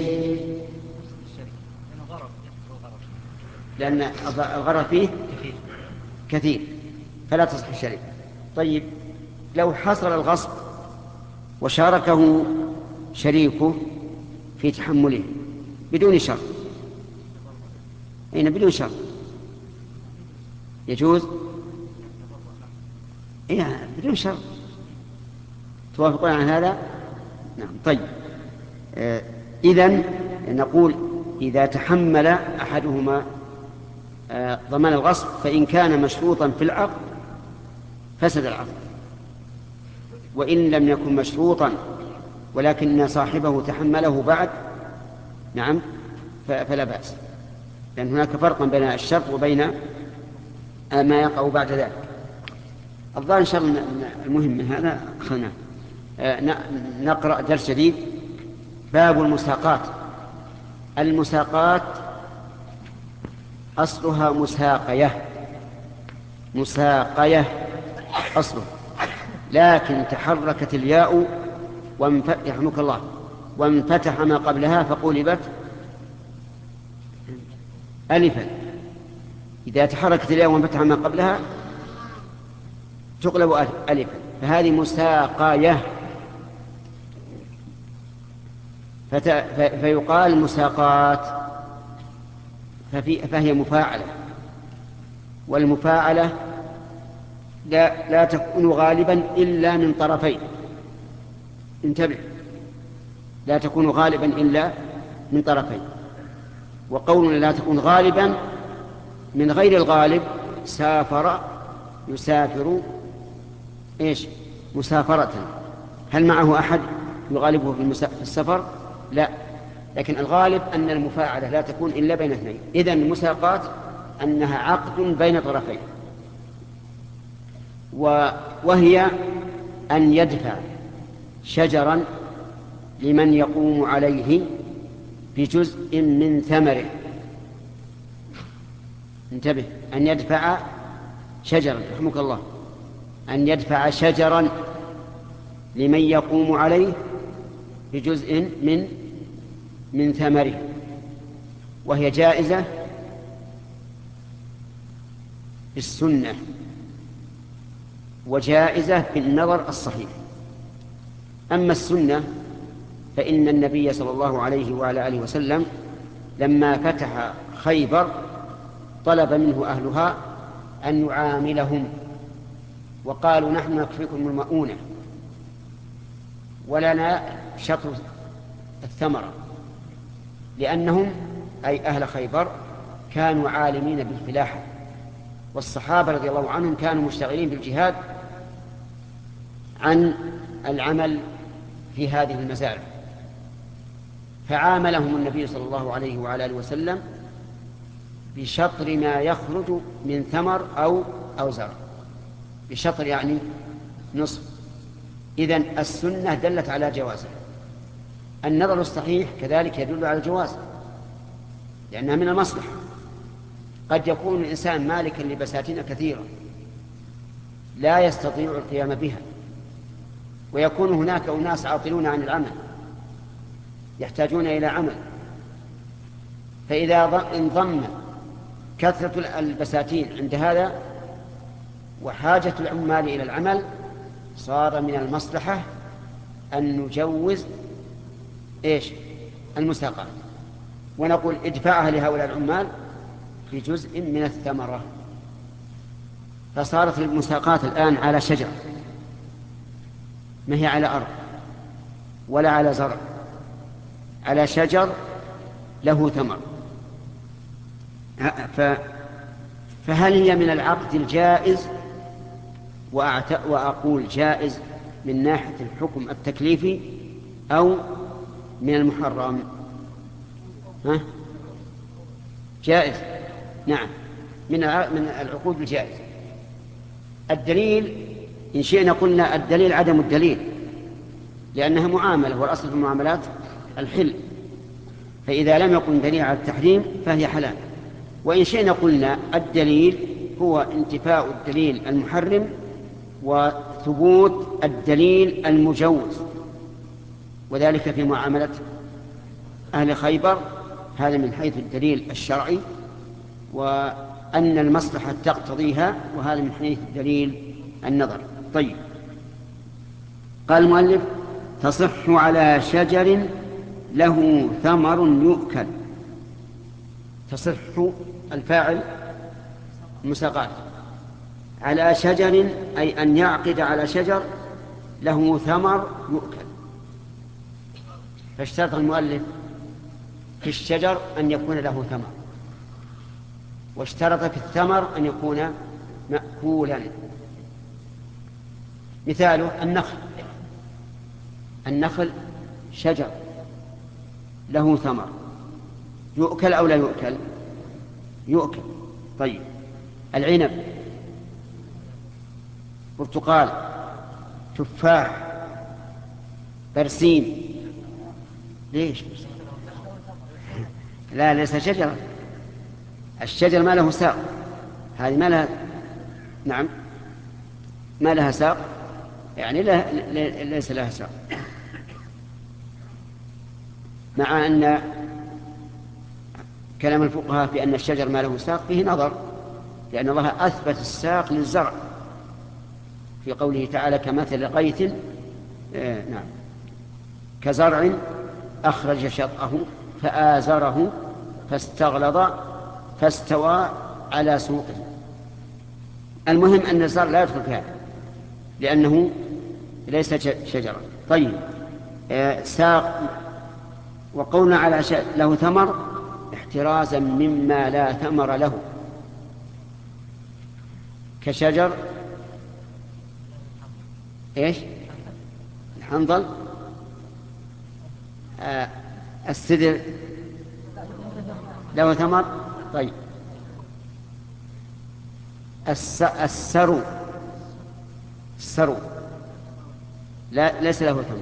لأن الغرر فيه كثير فلا تصح الشركة. طيب لو حصل الغصب وشاركه شريكه في تحمله بدون شرط، أين بدون شرط يجوز؟ إيه بدون شرط. توافقون على هذا؟ نعم. طيب آه إذن نقول إذا تحمل أحدهما آه ضمان الغصب فإن كان مشروطا في العقد فسد العقد، وإن لم يكن مشروطا ولكن صاحبه تحمله بعد نعم فلا بأس، لأن هناك فرقا بين الشرط وبين ما يقع بعد ذلك. الظاهر إن شاء الله المهم من هذا أخذناه. نقرأ درس جديد. باب المساقات. المساقات أصلها مساقية، مساقية أصله، لكن تحركت الياء يرحمك الله وانفتح ما قبلها فقلبت ألفا. إذا تحركت الياء وانفتح ما قبلها تقلب ألفا، فهذه مساقية. فيقال مساقات فهي مفاعلة، والمفاعلة لا, لا تكون غالبا إلا من طرفين. انتبه، لا تكون غالبا إلا من طرفين. وقولنا لا تكون غالبا من غير الغالب سافر يسافر إيش مسافرة، هل معه أحد يغالبه في السفر؟ لا، لكن الغالب أن المفاعلة لا تكون إلا بين اثنين. إذن المساقات أنها عقد بين طرفين، وهي أن يدفع شجرا لمن يقوم عليه بجزء من ثمره. انتبه، أن يدفع شجرا رحمك الله أن يدفع شجرا لمن يقوم عليه بجزء من من ثمره، وهي جائزة بالسنة وجائزة بالنظر الصحيح. أما السنة فإن النبي صلى الله عليه وعلى آله وسلم لما فتح خيبر طلب منه أهلها أن يعاملهم، وقالوا نحن نكفيكم المؤونة ولنا شطر الثمرة، لأنهم أي أهل خيبر كانوا عالمين بالفلاحة، والصحابة رضي الله عنهم كانوا مشتغلين بالجهاد عن العمل في هذه المزارع، فعاملهم النبي صلى الله عليه وعلى آله وسلم بشطر ما يخرج من ثمر أو أو زرع، بشطر يعني نصف. إذن السنة دلت على جوازه. النظر الصحيح كذلك يدل على الجواز، لأنها من المصلحة. قد يكون الإنسان مالكا لبساتين كثيرة لا يستطيع القيام بها، ويكون هناك أناس عاطلون عن العمل يحتاجون إلى عمل، فإذا انضم كثرة البساتين عند هذا وحاجة العمال إلى العمل صار من المصلحة أن نجوز إيش المساقات، ونقول ادفعها لهؤلاء العمال في جزء من الثمرة. فصارت المساقات الآن على شجر، ما هي على أرض ولا على زرع، على شجر له ثمر. فهل هي من العقد الجائز؟ وأقول جائز من ناحية الحكم التكليفي أو من المحرم؟ ها؟ جائز، نعم، من من العقود الجائزة. الدليل إن شئنا قلنا الدليل عدم الدليل، لأنها معاملة، والأصل في المعاملات الحل، فإذا لم يكن دليل على التحريم فهي حلال. وإن شئنا قلنا الدليل هو انتفاء الدليل المحرم وثبوت الدليل المجوز، وذلك في معاملة أهل خيبر، هذا من حيث الدليل الشرعي، وأن المصلحة تقتضيها، وهذا من حيث الدليل النظر. طيب، قال المؤلف: تصح على شجر له ثمر يؤكل. تصح الفاعل المساقات، على شجر أي أن يعقد على شجر له ثمر يؤكل. فاشترط المؤلف في الشجر أن يكون له ثمر، واشترط في الثمر أن يكون مأكولا. مثاله النخل، النخل شجر له ثمر، يؤكل أو لا يؤكل؟ يؤكل. طيب، العنب، برتقال، تفاح، برسيم. ليش؟ لا، ليس شجرة. الشجر ما له ساق، هذه ما لها، نعم ما لها ساق، يعني لا ليس لها ساق. مع أن كلام الفقهاء في أن الشجر ما له ساق فيه نظر، لأن الله أثبت الساق للزرع في قوله تعالى: كمثل غيث آه نعم كزرع أخرج شطأه فآزره فاستغلظ فاستوى على سوقه. المهم أن الزرع لا يدخل فيها لأنه ليس شجرا. طيب، آه ساق. وقولنا على له ثمر احترازا مما لا ثمر له، كشجر ايش؟ الحنظل، آه السدر له ثمر. طيب، السرو، السرو لا ليس له ثمر.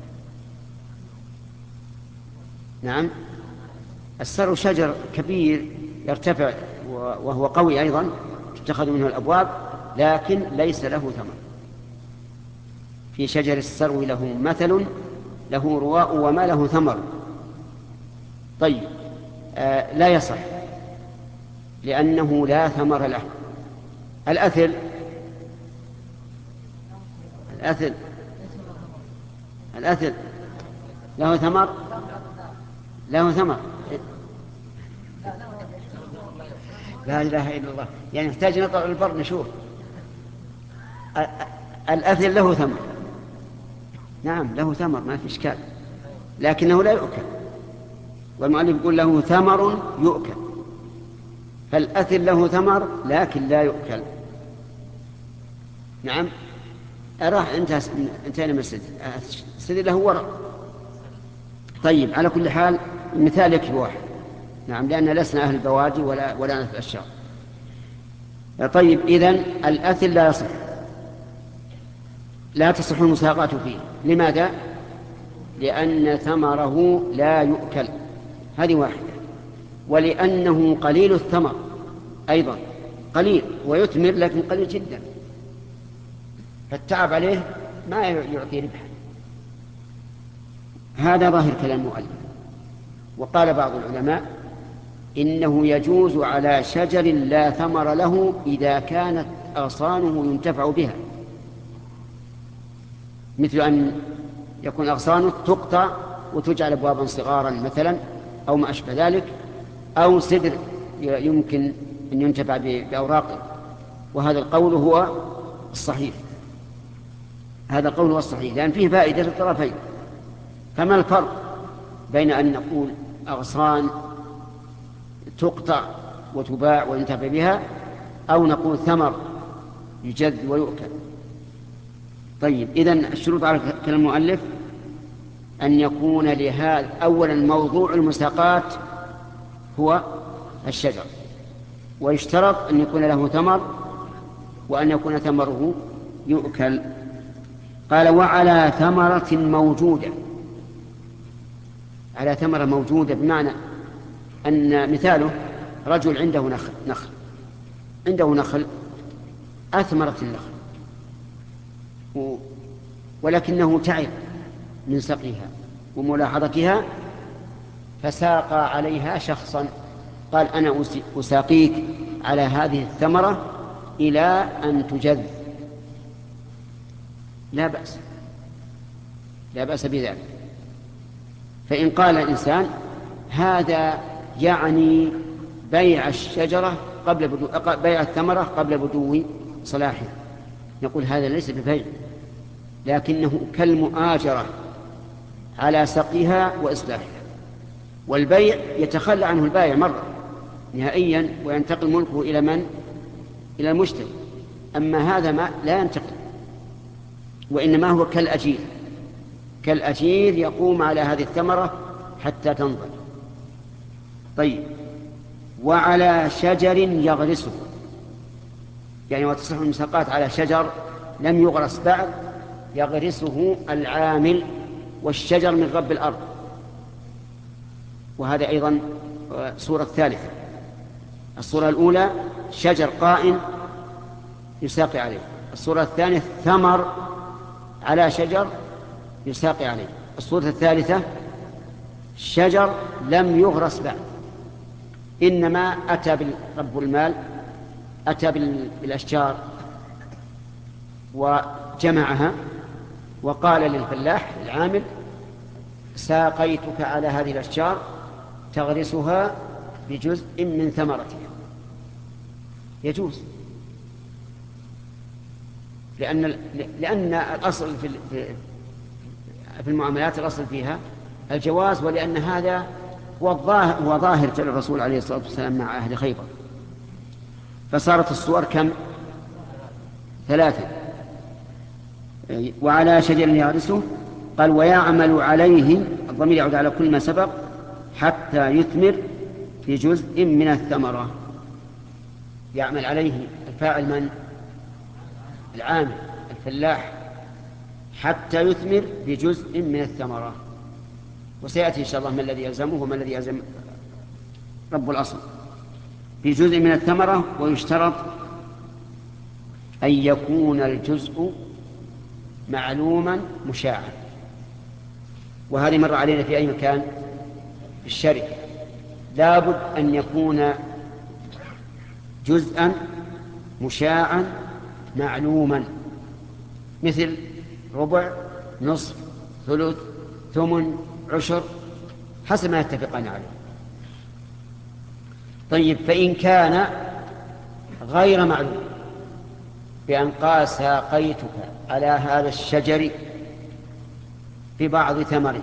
نعم، السرو شجر كبير يرتفع وهو قوي أيضا، تتخذ منه الأبواب، لكن ليس له ثمر. في شجر السرو له مثل، له رواء وما له ثمر. طيب، آه لا يصح لأنه لا ثمر له. الأثل، الأثل الأثل له ثمر، له ثمر. لا إله إلا الله، يعني نحتاج نطلع البر نشوف. الأثل له ثمر، نعم له ثمر ما في إشكال، لكنه لا يؤكل، والمؤلف يقول له ثمر يؤكل، فالأثل له ثمر لكن لا يؤكل. نعم، أراح انتهينا من السدر، السدر له ورق. طيب، على كل حال المثال يكفي واحد، نعم، لأن لسنا أهل البوادي ولا ولا نفس الأشجار. طيب، إذن الأثل لا يصح، لا تصح المساقات فيه. لماذا؟ لأن ثمره لا يؤكل، هذه واحدة، ولأنه قليل الثمر أيضا، قليل ويثمر لكن قليل جدا، فالتعب عليه ما يعطي ربحا. هذا ظاهر كلام المؤلف. وقال بعض العلماء إنه يجوز على شجر لا ثمر له إذا كانت أغصانه ينتفع بها، مثل أن يكون أغصانه تقطع وتجعل أبوابا صغارا مثلا، أو ما أشبه ذلك، أو سدر يمكن أن ينتفع بأوراقه. وهذا القول هو الصحيح، هذا القول هو الصحيح، لأن فيه فائدة للطرفين. فما الفرق بين أن نقول أغصان تقطع وتباع وينتفع بها، أو نقول ثمر يجد ويؤكل؟ طيب، إذن الشروط على كلام المؤلف أن يكون لهذا أولا موضوع المساقات هو الشجر، ويشترط أن يكون له ثمر، وأن يكون ثمره يؤكل. قال: وعلى ثمرة موجودة. على ثمرة موجودة بمعنى أن مثاله رجل عنده نخل, نخل عنده نخل أثمرت النخل، و... ولكنه تعب من سقيها وملاحظتها، فساقى عليها شخصا، قال أنا أساقيك على هذه الثمرة إلى أن تجذ، لا بأس، لا بأس بذلك. فإن قال الإنسان هذا يعني بيع الشجرة قبل بدو... بيع الثمرة قبل بدو صلاحها، نقول هذا ليس ببيع، لكنه كالمؤاجرة على سقيها وإصلاحها. والبيع يتخلى عنه البائع مرة نهائيا وينتقل ملكه إلى من؟ إلى المشتري. أما هذا ما لا ينتقل، وإنما هو كالأجير، كالأجير يقوم على هذه الثمرة حتى تنضج. طيب، وعلى شجر يغرسه، يعني وتصح المساقات على شجر لم يغرس بعد يغرسه العامل والشجر من رب الأرض. وهذا أيضا صورة ثالثة. الصورة الأولى شجر قائم يساقي عليه، الصورة الثانية ثمر على شجر يساقي عليه، الصورة الثالثة شجر لم يغرس بعد، إنما أتى رب المال أتى بالأشجار وجمعها وقال للفلاح العامل ساقيتك على هذه الأشجار تغرسها بجزء من ثمرتها. يجوز، لأن لأن الأصل في في المعاملات الأصل فيها الجواز، ولأن هذا هو الظاهر هو ظاهر فعل الرسول عليه الصلاة والسلام مع أهل خيبر. فصارت الصور كم؟ ثلاثة. وعلى شجر يغرسه، قال ويعمل عليه، الضمير يعود على كل ما سبق، حتى يثمر في جزء من الثمرة. يعمل عليه الفاعل من؟ العامل الفلاح، حتى يثمر بجزء من الثمرة. وسيأتي إن شاء الله ما الذي يلزمه وما الذي يلزم رب الأصل. في جزء من الثمرة، ويشترط أن يكون الجزء معلوما مشاعا. وهذه مر علينا في أي مكان في الشركة، لابد أن يكون جزءا مشاعا معلوما، مثل ربع، نصف، ثلث، ثمن، عشر، حسب ما يتفقان عليه. طيب، فإن كان غير معلوم بأن قال ساقيتك على هذا الشجر في بعض ثمره،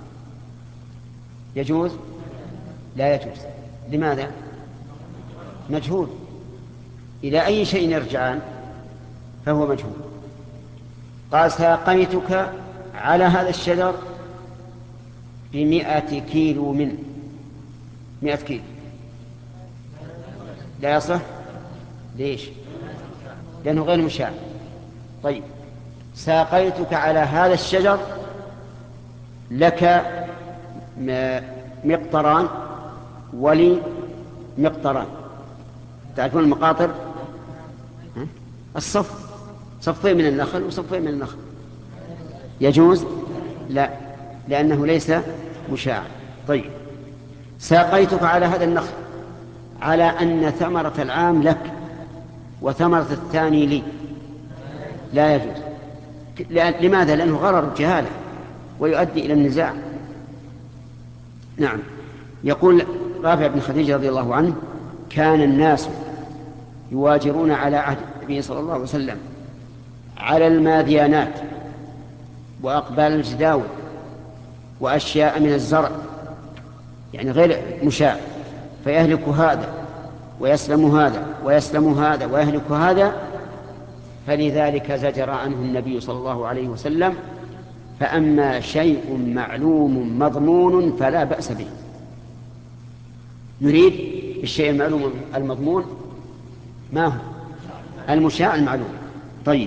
يجوز؟ لا يجوز. لماذا؟ مجهول. إلى أي شيء يرجعان؟ فهو مجهول. قال ساقيتك على هذا الشجر بمئة كيلو منه، مئة كيلو، لا يصح. ليش؟ لأنه غير مشاع. طيب، ساقيتك على هذا الشجر لك مقطران ولي مقطران. تعرفون المقاطر؟ الصف، صفين من النخل وصفين من النخل. يجوز؟ لا، لأنه ليس مشاع. طيب، ساقيتك على هذا النخل على أن ثمرة العام لك وثمرة الثاني لي، لا يجوز. لماذا؟ لأنه غرر الجهالة ويؤدي إلى النزاع. نعم. يقول رافع بن خديج رضي الله عنه: كان الناس يواجرون على عهد النبي صلى الله عليه وسلم على الماذيانات وأقبال الجداول وأشياء من الزرع، يعني غير مشاع، فيهلك هذا ويسلم هذا ويسلم هذا ويهلك هذا، فلذلك زجر عنه النبي صلى الله عليه وسلم: فأما شيء معلوم مضمون فلا بأس به. نريد الشيء المعلوم المضمون، ما هو؟ المشاع المعلوم. طيب،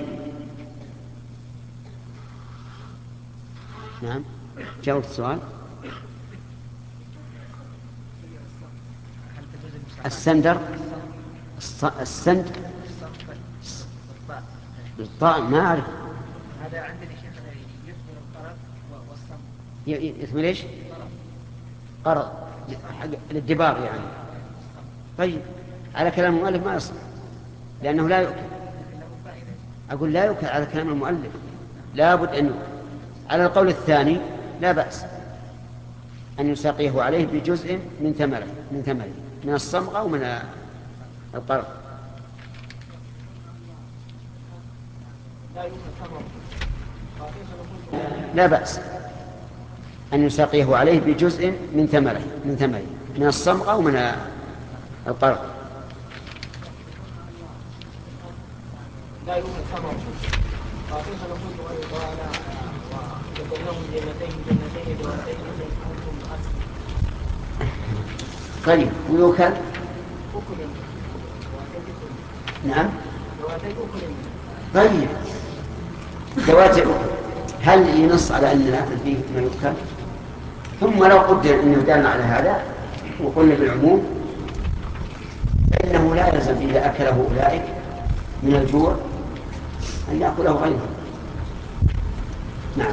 نعم، جاوبت السؤال. السندر، السند بالطاء، ما أعرف. هذا عندنا شيخنا يثمر القرض والصمت. يثمر ايش؟ قرض للدباغ يعني. طيب على كلام المؤلف ما يصح لأنه لا يؤكل. أقول لا يؤكل على كلام المؤلف، لا بد أن يؤكل. على القول الثاني لا بأس أن يساقيه عليه بجزء من ثمره من ثمره من الصمغة ومن القرض. لا بأس أن يساقيه عليه بجزء من ثمره من ثمره من الصمغة ومن القرض. لا يوجد ثمر فكيف نقول ويقال ويقولون جنتين جنتين دواتين أنتم أصل. طيب ويوكل؟ أكل نعم. دواتين أكل. طيب دواتي أكل هل ينص على أن فيه ما يؤكل؟ ثم لو قدر أنه دلنا على هذا وقلنا بالعموم فإنه لا يلزم إذا أكله أولئك من الجوع أن يأكله غيره. نعم.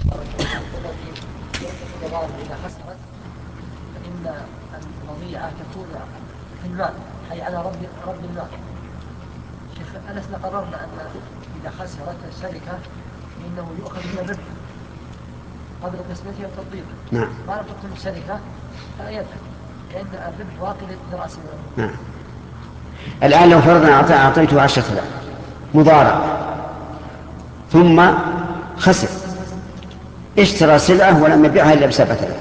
إذا خسرت فإن الوضيعة تكون في المال أي على رب رب المال. شيخ ألسنا قررنا أن إذا خسرت الشركة إنه يؤخذ من الربح قبل قسمته وتطبيقه. نعم. ما ربطت الشركة فلا يدفع لأن الربح واقع لرأس المال. نعم. الآن لو فرضنا أعطيته عشرة آلاف مضارع ثم خسر اشترى سلعة ولم يبيعها إلا بسبعة آلاف.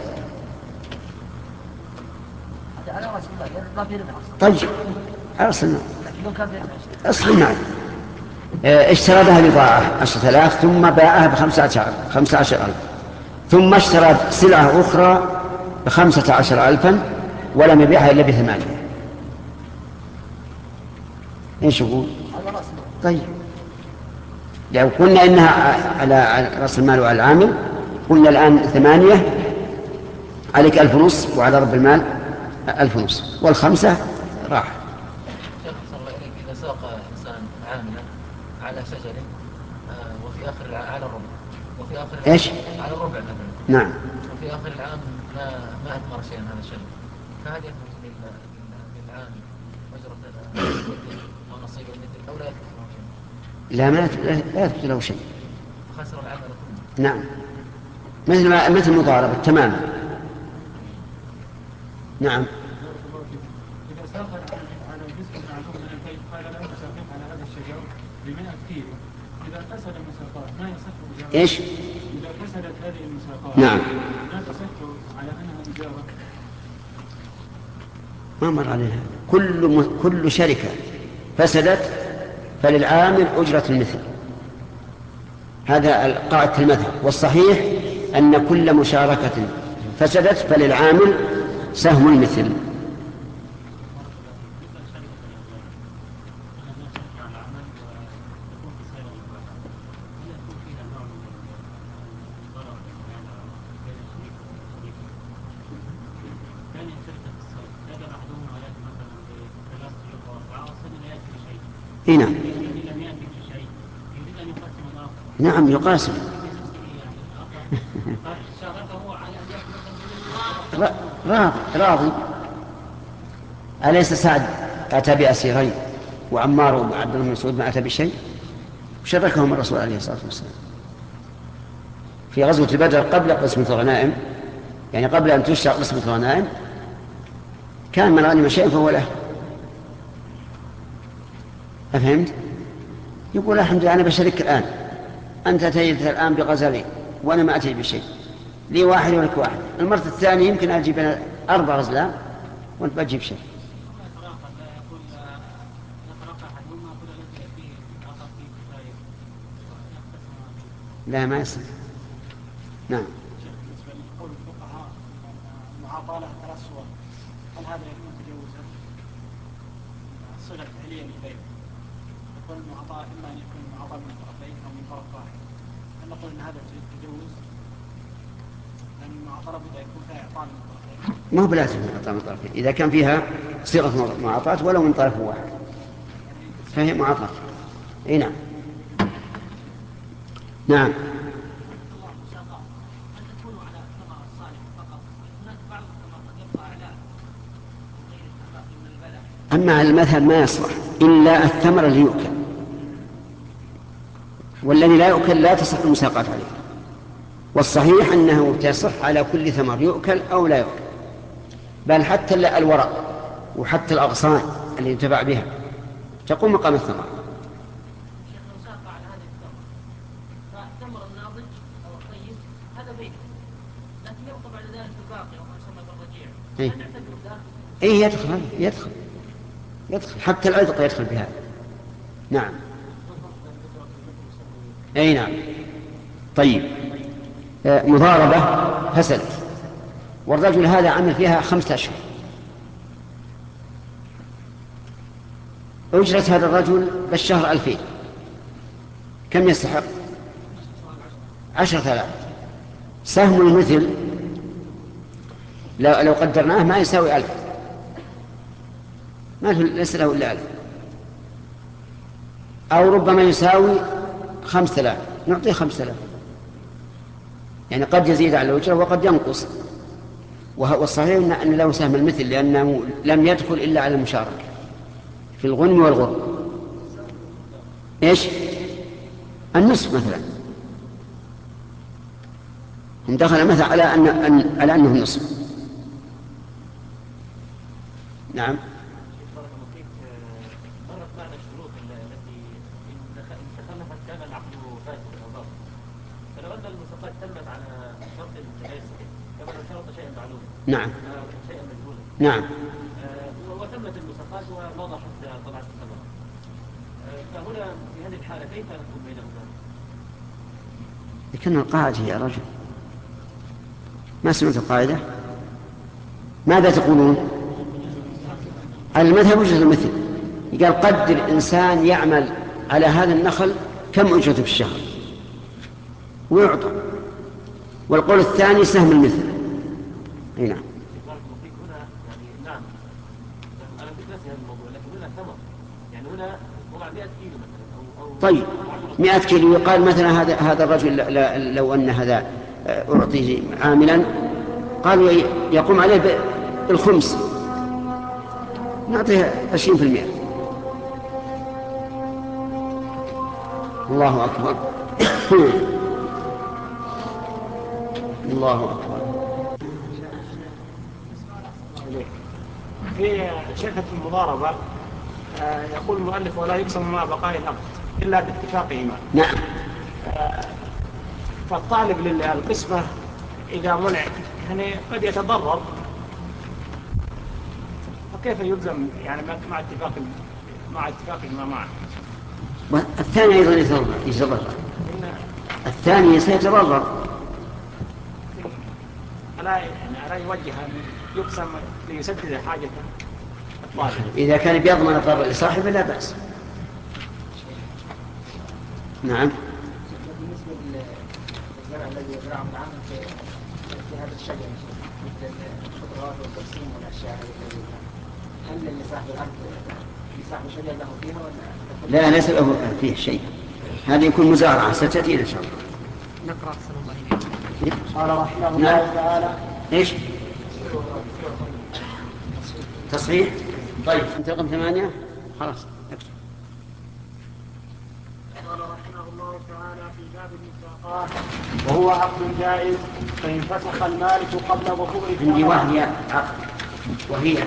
هذا على رأس المال ما في ربح. طيب على رأس المال. لكن لو كان في ربح. أصل المال اشترى بها بضاعة عشرة آلاف ثم باعها بخمسة عشر ألف ثم اشترى سلعة أخرى بخمسة عشر ألفا ولم يبيعها إلا بثمانية. ايش يقول؟ طيب لو قلنا انها على راس المال وعلى العامل قلنا الان ثمانيه عليك الف ونصف وعلى رب المال الف ونصف والخمسه راح. شيخ صلى الله عليك اذا ساق انسان عاملا على شجر وفي اخر على الربع وفي اخر ايش؟ على الربع مثلا. نعم. وفي اخر العام ما ما اثمر شيئا هذا الشجر فهل يثبت للعامل اجره او نصيب المثل او لا يثبت له شيء؟ لا ما لا يثبت له شيء. خسر العمل كله. نعم مثل ما مثل مضاربة تماما. نعم. إذا سافر على جزء معلوم من البيت قال لا أسافر على هذا الشجر بمئة كيلو إذا فسد المساقات ما يصح إجارة. إيش؟ إذا فسدت هذه المساقات نعم. لا تصح على أنها إجارة. ما مر عليها. كل م... كل شركة فسدت فللعامل أجرة المثل. هذا قاعدة المذهب والصحيح أن كل مشاركة فسدت فللعامل سهم المثل. هنا نعم يقاسم. راضي راضي. أليس سعد أتى بأسيرين وعمار وعبد الله بن مسعود ما أتى بشيء وشركهم الرسول عليه الصلاة والسلام في غزوة بدر قبل قسمة الغنائم يعني قبل أن تشرع قسمة الغنائم كان من غنم شيء فهو له. أفهمت؟ يقول الحمد لله أنا بشارك الآن أنت أتيت الآن بغزلين وأنا ما أتي بشيء لي واحد ولك واحد. المرة الثانية يمكن أجيب أنا أربع غزلان وأنت بتجيب شيء. لا ما يصير. نعم. قول الفقهاء المعاطاة لها ثلاث صور هل هذا يكون تجوزا؟ صلة فعلية للبيع يكون المعاطاة إما أن يكون معاطاة من طرفين أو من طرف واحد هل نقول أن هذا تجوز؟ لأن المعاطاة لابد أن يكون فيها إعطاء من الطرفين. ما هو بلازم إعطاء من الطرفين إذا كان فيها صيغة معاطاة ولو من طرف واحد فهي معاطاة. إيه نعم. نعم. أما على المذهب ما يصلح إلا الثمر اللي يؤكل، والذي لا يؤكل لا تصح المساقات عليه. والصحيح أنه تصح على كل ثمر يؤكل أو لا يؤكل، بل حتى الورق وحتى الأغصان اللي ينتفع بها تقوم مقام الثمر. إيه؟ إيه يدخل يدخل يدخل حتى العذق يدخل بهذا. نعم. أي نعم. طيب، مضاربة فسدت والرجل هذا عمل فيها خمسة أشهر، أجرة هذا الرجل بالشهر ألفين، كم يستحق؟ عشرة آلاف. سهم المثل لو قدرناه ما يساوي ألف، ما ليس له إلا ألف، أو ربما يساوي خمسة آلاف، نعطيه خمسة آلاف، يعني قد يزيد على الأجرة وقد ينقص. والصحيح أن له سهم المثل لأنه لم يدخل إلا على المشاركة في الغنم والغرم. إيش؟ النصف مثلا، إن دخل مثلا على أن على أنه النصف. نعم. مرت معنا الشروط التي إن تخلفت كان العقد فاسد أو باطل، فلو أن المساقات تمت على شرط التيسر كما لو شرط شيئا معلوما. نعم. شيئا مجهولا. نعم. وتمت المساقات ووضحت طلعت الثمرة، فهنا في هذه الحالة كيف نكون بينهم؟ لكن القاعدة يا رجل ما سمعت القاعدة؟ ماذا تقولون؟ المذهب وجه المثل، قال قدر إنسان يعمل على هذا النخل كم أجرته في الشهر ويعطى. والقول الثاني سهم المثل. اي نعم. نعم أنا كنت ناسي هذا الموضوع، لكن هنا ثمر، يعني هنا وضع مئة كيلو مثلا أو, أو طيب مئة كيلو، يقال مثلا هذا هذا الرجل لو أن هذا أعطيه عاملا قالوا يقوم عليه بالخمس، نعطيه عشرين في المئة. الله أكبر. الله أكبر. في شركة المضاربة يقول المؤلف ولا يقسم مع بقاء العقد إلا باتفاقهما. نعم. فالطالب للقسمة إذا منع يعني قد يتضرر، فكيف يلزم يعني مع اتفاق مع اتفاقهما معه؟ والثاني أيضا يتضرر، الثاني سيتضرر. ألا يعني ألا يوجه أن يقسم ليسدد حاجة الطالب؟ إذا كان بيضمن الضرر لصاحبه لا بأس. نعم. بالنسبة للزرع الذي يزرعه العام في هذا الشجر مثل الخضروات والبرسيم والأشياء هذه، هل لصاحب الأرض لصاحب الشجر له فيها ولا؟ لا ليس له فيه شيء، هذا يكون مزارعة ستأتينا إن شاء الله. نقرأ أحسن الله إليك. قال رحمه الله تعالى. إيش؟ تصحيح. طيب أنت رقم ثمانية خلاص اكتب. قال رحمه الله تعالى في باب المساقات وهو عقد جائز فإن فسخ المالك قبل ظهور عندي وهي عقد وهي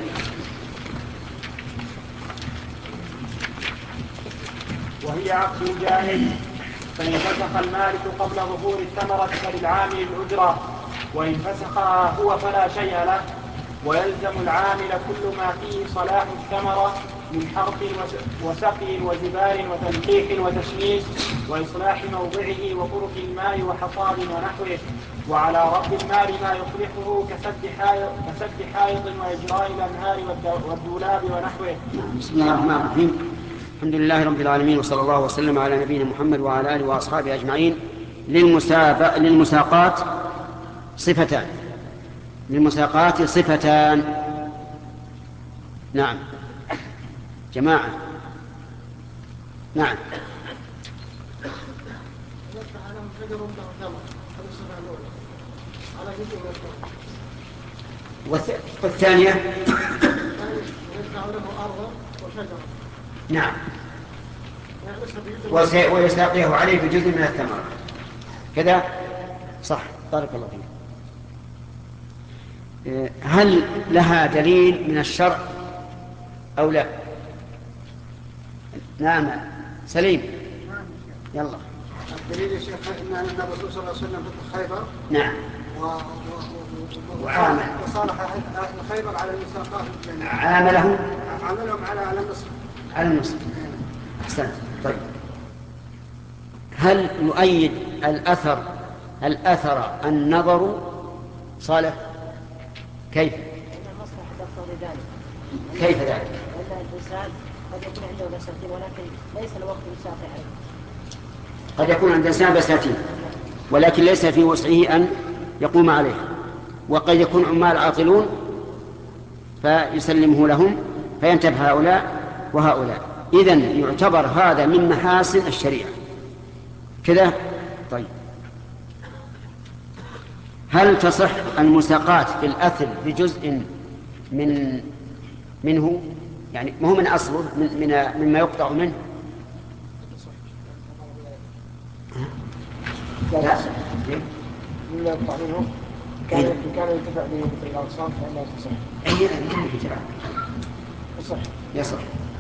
وهي عقد جائز فإن فسخ المالك قبل ظهور الثمرة فللعامل الأجرة، وإن فسخها هو فلا شيء له، ويلزم العامل كل ما فيه صلاح الثمرة من حرث وسقي وجبال وتنقيح وتشميس وإصلاح موضعه وطرق الماء وحصاد ونحوه، وعلى رب المال ما يصلحه كسد حائط, كسد حائط وإجراء الأنهار والدولاب ونحوه. بسم الله الرحمن الرحيم. الحمد لله رب العالمين، وصلى الله وسلم على نبينا محمد وعلى آله وأصحابه أجمعين. للمساقات صفتان للمساقات صفتان نعم جماعة. نعم. يفتح لهم شجر ثمر هذه الصفة الأولى على جزء من الثمر. والث- والثانية ويزرع له أرضا وشجرة. نعم يعني ليس بجزء وسي- ويساقيه عليه بجزء من الثمر كذا صح. بارك الله فيك. إيه، هل لها دليل من الشرع أو لا؟ نعم سليم يلا. الدليل يا شيخ ان الرسول صلى الله عليه وسلم فتح خيبر نعم و- و- و- وعامل. وصالح اهل خيبر على الميثاقات الجنة. عامله عملهم على على النصر. على النص. أحسنت. طيب هل يؤيد الأثر الأثر النظر صالح؟ كيف؟ لأن المصلحة تقتضي ذلك. كيف ذلك؟ لأن الإنسان قد يكون عنده بساتين ولكن ليس الوقت يساطع عليه. قد يكون عند الإنسان بساتين ولكن ليس في وسعه أن يقوم عليه، وقد يكون عمال عاطلون فيسلمه لهم فينتبه هؤلاء وهؤلاء. إذن يعتبر هذا من محاسن الشريعة كذا. طيب هل تصح المساقات في الأثل بجزء من منه يعني ما هو من أصله من من مما يقطع منه؟ لا. مما يقطع منه كان كان ينتفع به في الأغصان فإنها تصح. أي انتفاع تصح. يصح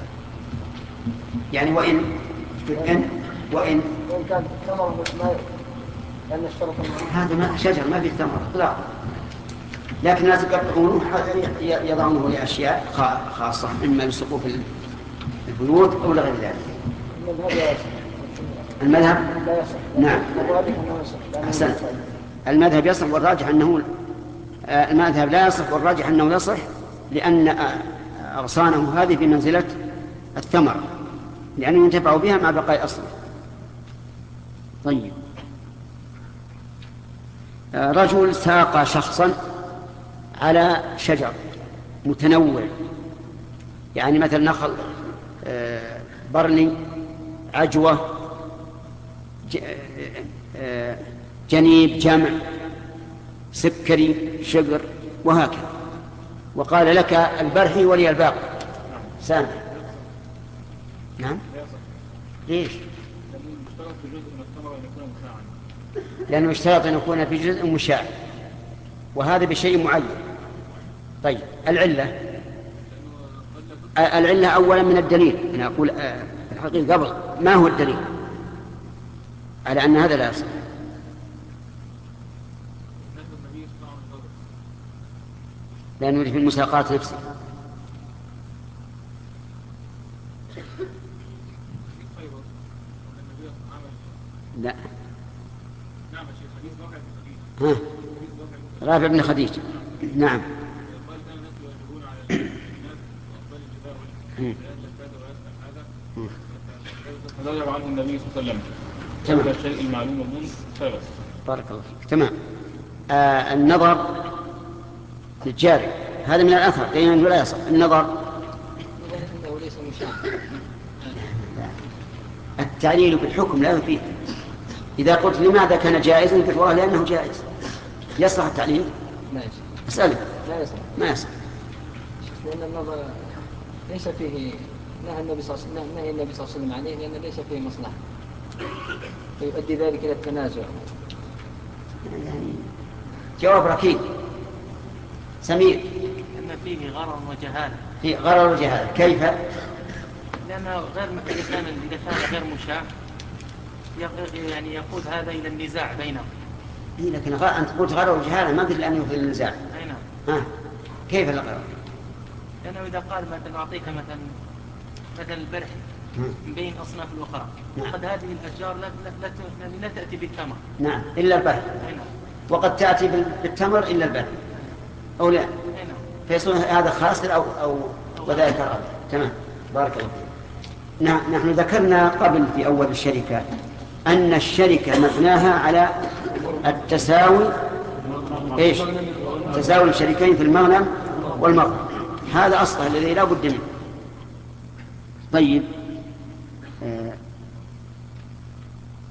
يعني وإن إن وإن وإن كان ثمره ما لأن الشرط هذا ما شجر ما فيه ثمر إطلاقا، لكن الناس يقطعونه يضعونه لأشياء خاصة إما يلصقوه في البيوت أو لغير ذلك. المذهب لا يصح. المذهب لا يصح. نعم. الراجح أنه يصح. أحسنت. المذهب يصح والراجح أنه آه المذهب لا يصح والراجح أنه يصح لأن آه أغصانه هذه بمنزلة الثمر لأنه ينتفع بها مع بقاء أصله. طيب آه رجل ساق شخصا على شجر متنوع يعني مثل نخل آه برني عجوة جنيب جمع سكري شجر وهكذا، وقال لك البرحي ولي الباقي سامع. نعم ليش؟ لأنه اشترط أن يكون في جزء مشاع وهذا بشيء معين. طيب العلة العلة أولا من الدليل. أنا أقول الحقيقة قبل ما هو الدليل على أن هذا لا يصح؟ لأنه في المساقات نفسها. لا ها رافع بن خديج نعم. فضرب عنه النبي صلى الله عليه وسلم تمام. الشيء المعلوم مضمون فبس. بارك الله فيك. تمام. آه النظر الجاري هذا من الأثر دائما ولا يصح. النظر ليس مشاع. التعليل بالحكم لا يفيد. إذا قلت لماذا كان جائزا قلت والله لأنه جائز. يصح التعليل؟ لا يصح. أسألك. لا يصح. ما يصح. لأن النظر ليس فيه نهى النبي صلى الله عليه وسلم نهى النبي صلى الله عليه وسلم عليه لأن ليس فيه مصلحة فيؤدي ذلك إلى التنازع. يعني جواب ركيب. سمير. أن فيه غرر وجهالة. في غرر وجهالة كيف؟ لأنه غير الإنسان إذا كان غير مشاع يعني يقود هذا إلى النزاع بينهم. إيه لكن غ... أنت قلت غرر وجهالة ما قلت لأنه في النزاع. أي نعم. ها كيف الغرر؟ لأنه إذا قال مثلا أعطيك مثلا مثلا البرح من بين أصناف الأخرى وقد هذه الأشجار لا, لا, لا, لا تأتي بالثمر. نعم إلا البرح. نعم. وقد تأتي بالتمر إلا البرح أو لا. نعم. فيصير هذا خاسر أو, أو وذلك رابح. تمام. بارك الله فيك. نعم نحن ذكرنا قبل في أول الشركة أن الشركة مبناها على التساوي إيش؟ تساوي الشريكين في المغنم والمغنم. هذا أصله الذي لا بد منه. طيب آه.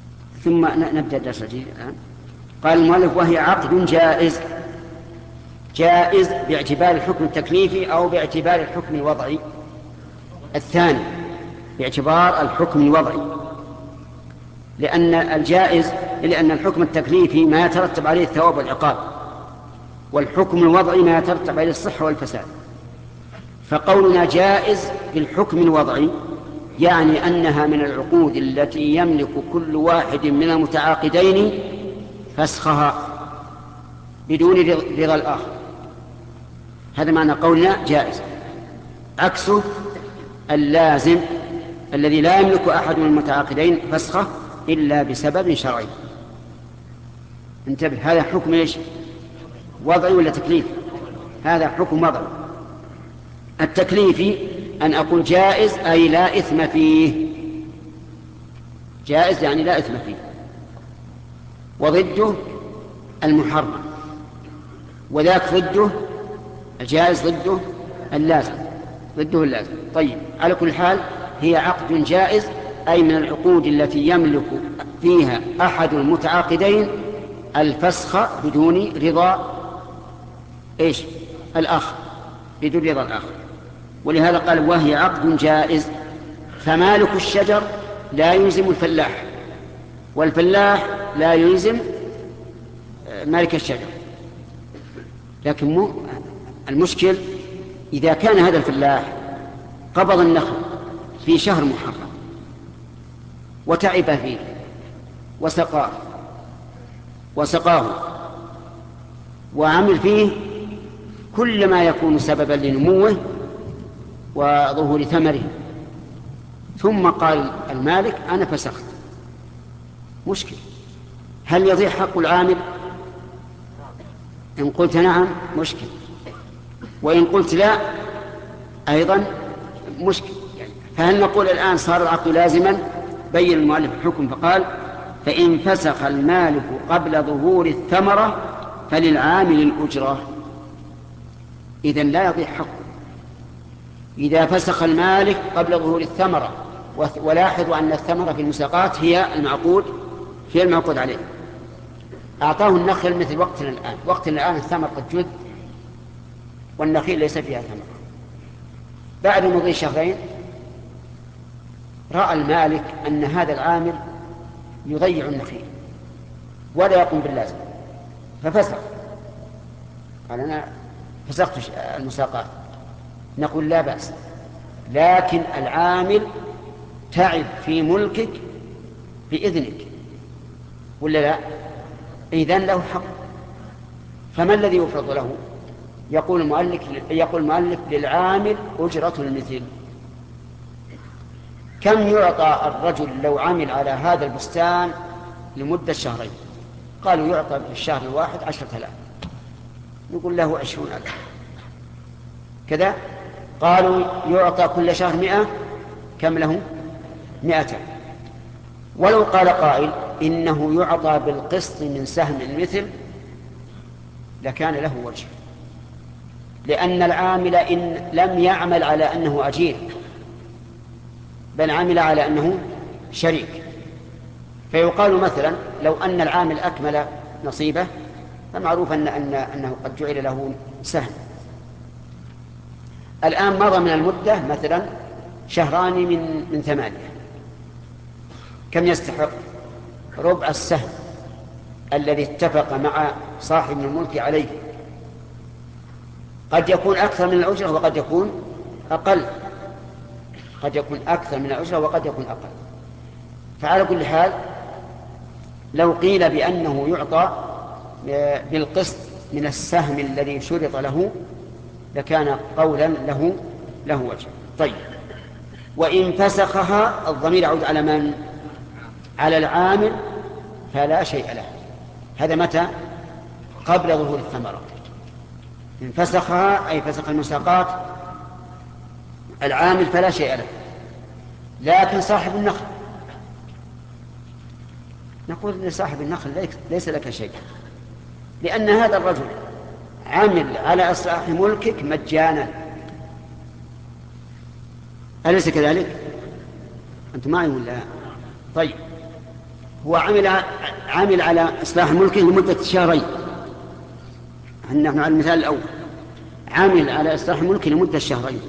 ثم نبدأ الدرس الجديد الآن. قال المؤلف: وهي عقد جائز. جائز باعتبار الحكم التكليفي أو باعتبار الحكم الوضعي؟ الثاني، باعتبار الحكم الوضعي، لأن الجائز لأن الحكم التكليفي ما يترتب عليه الثواب والعقاب، والحكم الوضعي ما يترتب عليه الصحة والفساد. فقولنا جائز بالحكم الوضعي يعني أنها من العقود التي يملك كل واحد من المتعاقدين فسخها بدون رضا الآخر. هذا معنى قولنا جائز. عكسه اللازم الذي لا يملك أحد من المتعاقدين فسخه إلا بسبب شرعي. انتبه، هذا حكم إيش؟ وضعي ولا تكليف؟ هذا حكم وضعي. التكليفي أن أقول جائز أي لا إثم فيه. جائز يعني لا إثم فيه. وضده المحرم، وذاك ضده الجائز، ضده اللازم، ضده اللازم. طيب، على كل حال هي عقد جائز، أي من العقود التي يملك فيها أحد المتعاقدين الفسخ بدون رضا إيش؟ الآخر، بدون رضا الآخر. ولهذا قال: وهي عقد جائز. فمالك الشجر لا يلزم الفلاح، والفلاح لا يلزم مالك الشجر. لكن مو المشكل إذا كان هذا الفلاح قبض النخل في شهر محرم وتعب فيه وسقاه وسقاه وعمل فيه كل ما يكون سببا لنموه وظهور ثمره، ثم قال المالك: أنا فسخت. مشكل. هل يضيع حق العامل؟ إن قلت نعم مشكل، وإن قلت لا أيضا مشكل. فهل نقول الآن صار العقد لازما؟ بين المؤلف الحكم فقال: فإن فسخ المالك قبل ظهور الثمرة فللعامل الأجرة. إذن لا يضيع حقه إذا فسخ المالك قبل ظهور الثمرة. ولاحظوا أن الثمرة في المساقات هي المعقود هي المعقود عليه. أعطاه النخل مثل وقتنا الآن، وقتنا الآن الثمر قد جد والنخيل ليس فيها ثمر. بعد مضي شهرين رأى المالك أن هذا العامل يضيع النخيل ولا يقوم باللازم ففسخ، قال: أنا فسخت المساقات. نقول: لا بأس، لكن العامل تعب في ملكك بإذنك ولا لا؟ إذن له حق. فما الذي يفرض له؟ يقول المؤلف يقول المؤلف للعامل أجرة المثل. كم يعطى الرجل لو عمل على هذا البستان لمدة شهرين؟ قالوا يعطى في الشهر الواحد عشرة آلاف. نقول له عشرون ألف كذا. قالوا يعطى كل شهر مئة، كم له؟ مئة. ولو قال قائل إنه يعطى بالقسط من سهم المثل لكان له وجه، لأن العامل إن لم يعمل على أنه أجير بل عمل على أنه شريك. فيقال مثلا لو أن العامل أكمل نصيبه فمعروف أن أن أنه قد جعل له سهم. الآن مضى من المدة مثلا شهران من من ثمانية، كم يستحق؟ ربع السهم الذي اتفق مع صاحب الملك عليه. قد يكون أكثر من الأجرة وقد يكون أقل، قد يكون أكثر من الأجرة وقد يكون أقل. فعلى كل حال لو قيل بأنه يعطى بالقسط من السهم الذي شرط له لكان قولا له له وجه. طيب، وإن فسخها الضمير يعود على من؟ على العامل، فلا شيء له. هذا متى؟ قبل ظهور الثمرة. إن فسخها أي فسخ المساقات العامل فلا شيء له، لكن صاحب النخل نقول لصاحب النخل ليس لك شيء، لأن هذا الرجل عمل على إصلاح ملكك مجانا، أليس كذلك؟ أنتم معي ولا؟ طيب، هو عمل عمل على إصلاح ملكه لمدة شهرين. نحن على المثال الأول عمل على إصلاح ملكه لمدة شهرين،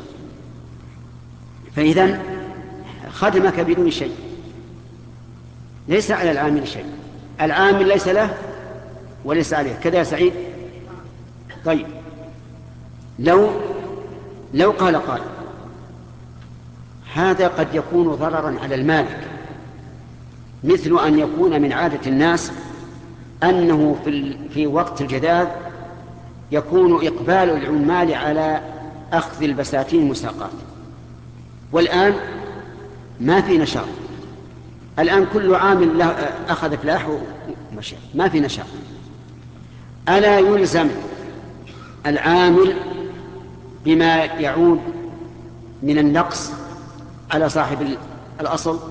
فإذن خدمك بدون شيء، ليس على العامل شيء، العامل ليس له وليس عليه. كذا يا سعيد؟ طيب، لو لو قال قال هذا قد يكون ضررا على المالك، مثل أن يكون من عادة الناس أنه في, في وقت الجداد يكون إقبال العمال على أخذ البساتين مساقات، والآن ما في نشاط، الآن كل عامل أخذ فلاح ومشى، ما في نشاط. ألا يلزم العامل بما يعود من النقص على صاحب الأصل؟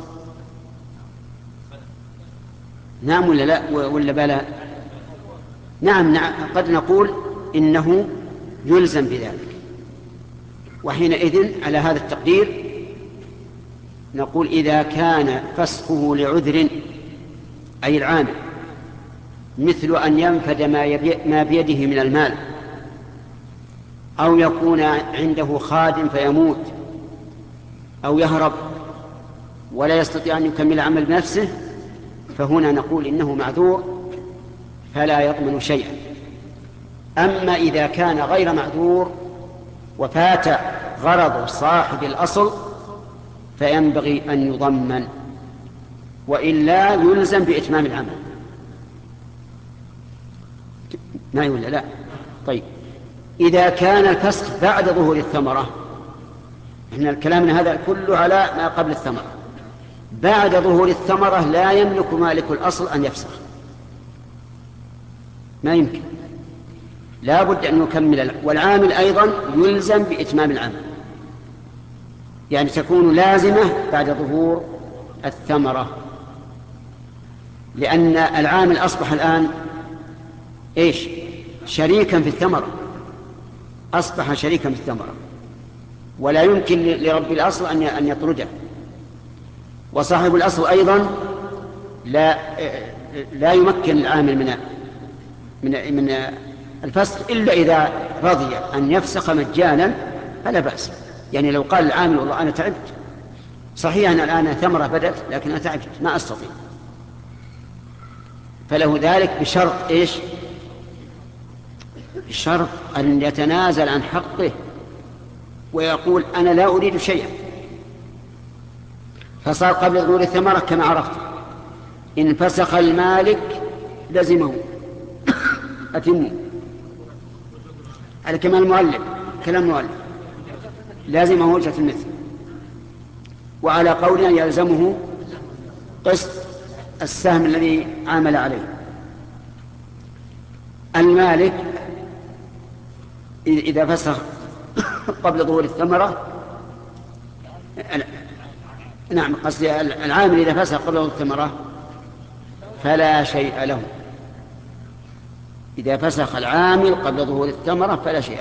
نعم ولا لا ولا بلا؟ نعم, نعم قد نقول إنه يلزم بذلك، وحينئذ على هذا التقدير نقول إذا كان فسخه لعذر أي العامل، مثل أن ينفد ما بيده من المال، أو يكون عنده خادم فيموت، أو يهرب ولا يستطيع أن يكمل عمل بنفسه، فهنا نقول إنه معذور فلا يضمن شيئا. أما إذا كان غير معذور وفات غرض صاحب الأصل فينبغي أن يضمن، وإلا يلزم بإتمام العمل. نعم ولا لا؟ طيب، إذا كان الفسخ بعد ظهور الثمرة، إحنا كلامنا هذا كله على ما قبل الثمرة، بعد ظهور الثمرة لا يملك مالك الأصل أن يفسخ، ما يمكن، لا بد أن يكمل، والعامل أيضا يلزم بإتمام العمل، يعني تكون لازمة بعد ظهور الثمرة، لأن العامل أصبح الآن إيش؟ شريكا في الثمرة، أصبح شريكا في الثمرة، ولا يمكن لرب الأصل أن يطرده، وصاحب الأصل أيضا لا لا يمكن العامل من من من الفسخ إلا إذا رضي أن يفسخ مجانا فلا بأس. يعني لو قال العامل والله أنا تعبت، صحيح أن الآن ثمرة بدت لكن أنا تعبت ما أستطيع، فله ذلك بشرط إيش؟ بشرط أن يتنازل عن حقه ويقول أنا لا أريد شيئا. فصار قبل ظهور الثمرة كما عرفت إن فسخ المالك لزمه أتمه، على كما المؤلف كلام المؤلف لازمه وجهة المثل، وعلى قولنا يلزمه قسط السهم الذي عامل عليه. المالك إذا فسخ قبل ظهور الثمرة، نعم قصدي العامل إذا فسخ قبل ظهور الثمرة فلا شيء له، إذا فسخ العامل قبل ظهور الثمرة فلا شيء له.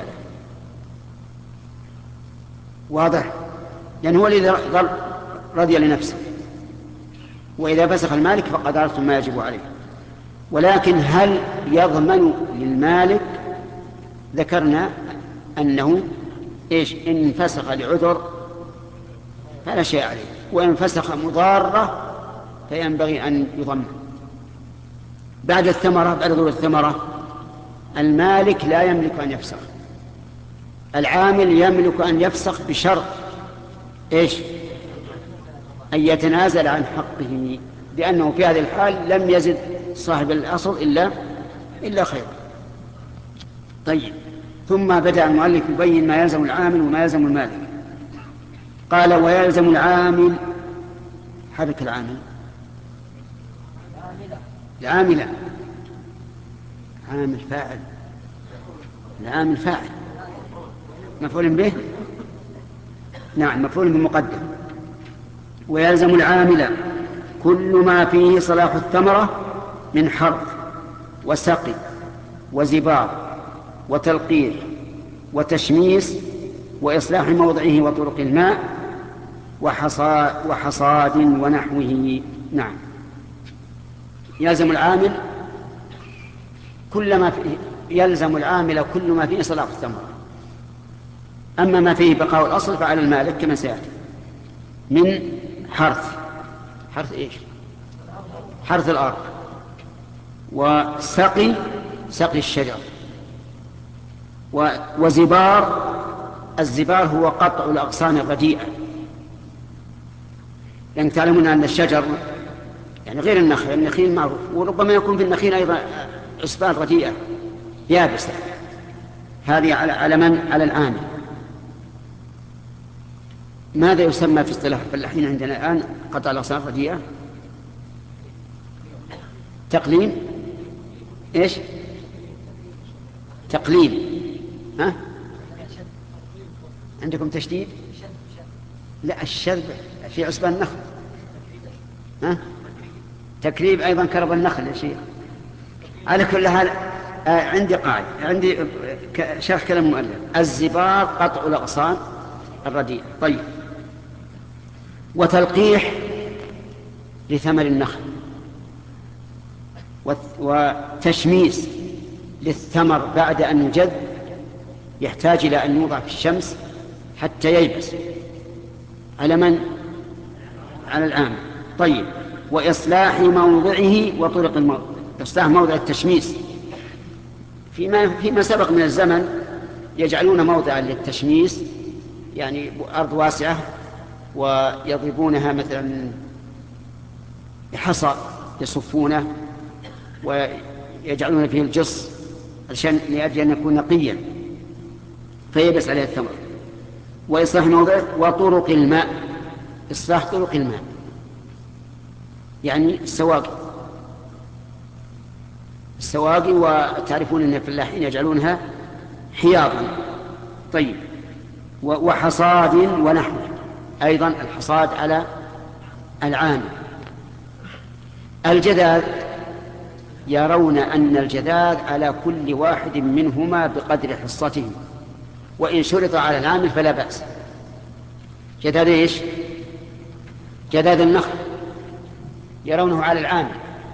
واضح؟ لأن هو الذي رضي لنفسه، وإذا فسخ المالك فقد عرفتم ما يجب عليه. ولكن هل يضمن للمالك؟ ذكرنا أنه إيش؟ إن فسخ لعذر فلا شيء عليه، وإن فسخ مضارة فينبغي أن يضمن. بعد الثمرة، بعد ظهور الثمرة، المالك لا يملك أن يفسخ، العامل يملك أن يفسخ بشرط إيش؟ أن يتنازل عن حقه، لأنه في هذه الحال لم يزد صاحب الأصل إلا إلا خير. طيب، ثم بدأ المؤلف يبين ما يلزم العامل وما يلزم المالك. قال ويلزم العامل، حرك العامل، العامل عامل فاعل، العامل فاعل مفعول به، نعم مفعول بمقدم. ويلزم العامل كل ما فيه صلاح الثمرة من حرث وسقي وزبار وتلقير وتشميس وإصلاح موضعه وطرق الماء وحصاد, وحصاد ونحوه. نعم. يلزم العامل كل ما فيه يلزم العامل كل ما فيه صلاح الثمرة. أما ما فيه بقاء الأصل فعلى المالك كما سيأتي من حرث حرث إيش حرث الأرض، وسقي سقي الشجر، وزبار الزبار هو قطع الأغصان الرديئة، لأن تعلمون أن الشجر يعني غير النخل، النخيل معروف، وربما يكون في النخيل أيضا عصبان رديئة يابسة، هذه على من؟ على العامل. ماذا يسمى في اصطلاح الفلاحين عندنا الآن قطع الأغصان الرديئة؟ تقليم إيش؟ تقليل. ها؟ عندكم تشديد؟ لا، الشذب في عصبان النخل. ها؟ تكريب أيضا كرب النخل يا شيخ. على كل حال آه عندي قاعدة، عندي شرح كلام المؤلف: الزبار قطع الأغصان الرديئة. طيب، وتلقيح لثمر النخل، وتشميس للثمر بعد أن يجد، يحتاج إلى أن يوضع في الشمس حتى ييبس، على من؟ على العامل. طيب، وإصلاح موضعه وطرق الموضع، إصلاح موضع التشميس فيما, فيما سبق من الزمن يجعلون موضعا للتشميس، يعني أرض واسعة ويضربونها مثلا بحصى يصفونه ويجعلون فيه الجص عشان لأجل أن يكون نقيا فيبس عليه الثمر. وإصلاح موضع وطرق الماء، إصلاح طرق الماء يعني السواقي السواقي وتعرفون أن الفلاحين يجعلونها حياضا. طيب، وحصاد ونحوه، أيضا الحصاد على العامل. الجذاذ يرون أن الجذاذ على كل واحد منهما بقدر حصته، وإن شرط على العامل فلا بأس. جذاذ إيش؟ جذاذ النخل يرونه على العامل،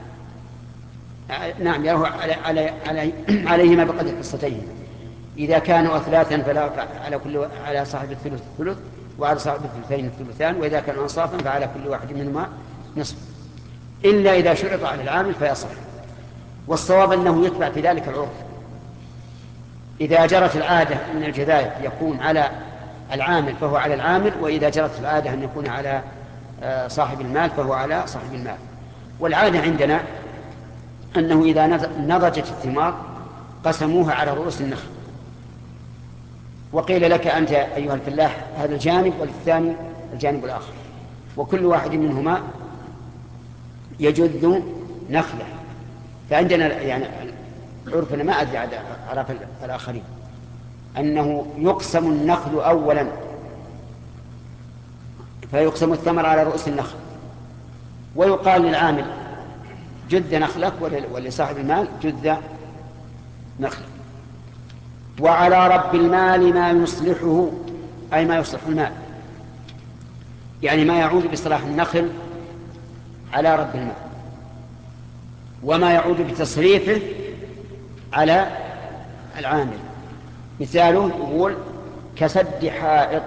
نعم يرونه على على على عليهما بقدر حصتين. إذا كانوا أثلاثا فلا على كل على صاحب الثلث الثلث، وعلى صاحب الثلثين الثلثان، وإذا كانوا أنصافا فعلى كل واحد منهما نصف، إلا إذا شرط على العامل فيصح. والصواب أنه يتبع في ذلك العرف. إذا جرت العادة أن الجذاذ يكون على العامل فهو على العامل، وإذا جرت العادة أن يكون على صاحب المال فهو على صاحب المال. والعادة عندنا أنه إذا نضجت الثمار قسموها على رؤوس النخل، وقيل لك أنت أيها الفلاح هذا الجانب والثاني الجانب الآخر، وكل واحد منهما يجذ نخله. فعندنا يعني عرفنا، ما أدري عرف الآخرين، أنه يقسم النخل أولا فيقسم الثمر على رؤوس النخل، ويقال للعامل جذ نخلك، ولصاحب المال جذ نخلك. وعلى رب المال ما يصلحه، أي ما يصلح المال، يعني ما يعود بصلاح النخل على رب المال، وما يعود بتصريفه على العامل. مثاله يقول كسد حائط،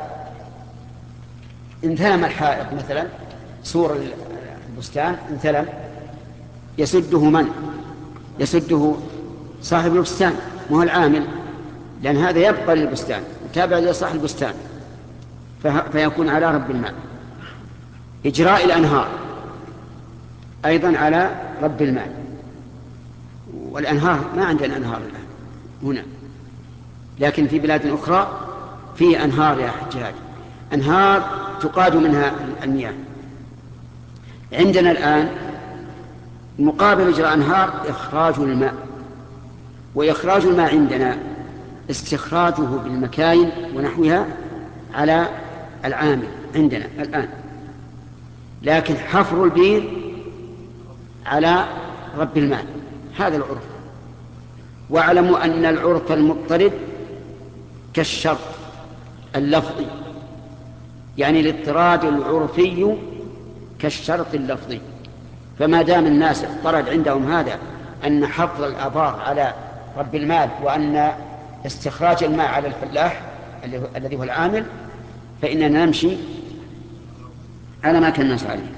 انثلم الحائط مثلا سور البستان انثلم، يسده من؟ يسده صاحب البستان، مو العامل، لأن هذا يبقى للبستان وتابع لصاحب البستان، فيكون على رب المال. إجراء الأنهار أيضا على رب المال، والأنهار ما عندنا أنهار الآن هنا، لكن في بلاد أخرى في أنهار يا حجاج، أنهار تقاد منها المياه. عندنا الآن مقابل إجراء أنهار إخراج الماء، وإخراج الماء عندنا استخراجه بالمكاين ونحوها على العامل عندنا الآن، لكن حفر البير على رب المال، هذا العرف. واعلموا أن العرف المضطرد كالشرط اللفظي، يعني الاضطراد العرفي كالشرط اللفظي. فما دام الناس افترض عندهم هذا أن حفظ الآبار على رب المال وأن استخراج الماء على الفلاح الذي هو العامل، فإننا نمشي على ما كان الناس عليه.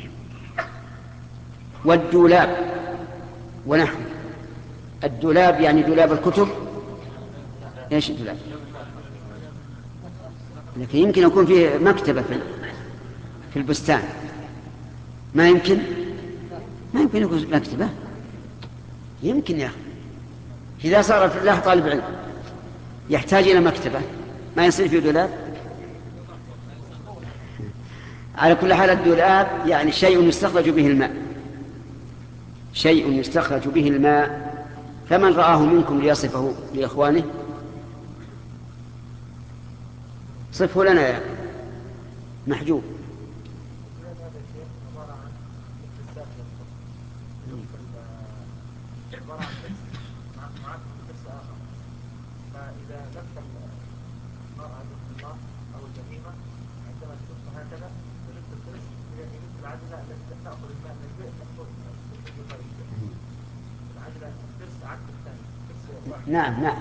والدولاب ونحن الدولاب يعني دولاب الكتب. ايش الدولاب؟ لكن يمكن يكون فيه مكتبة في البستان، ما يمكن ما يمكن يكون مكتبة. يمكن يا أخي، إذا صار الفلاح طالب علم يحتاج إلى مكتبة، ما يصير فيه دولاب. على كل حال الدولاب يعني شيء يستخرج به الماء، شيء يستخرج به الماء. فمن رآه منكم ليصفه لإخوانه صفه لنا يا محجوب. نعم نعم.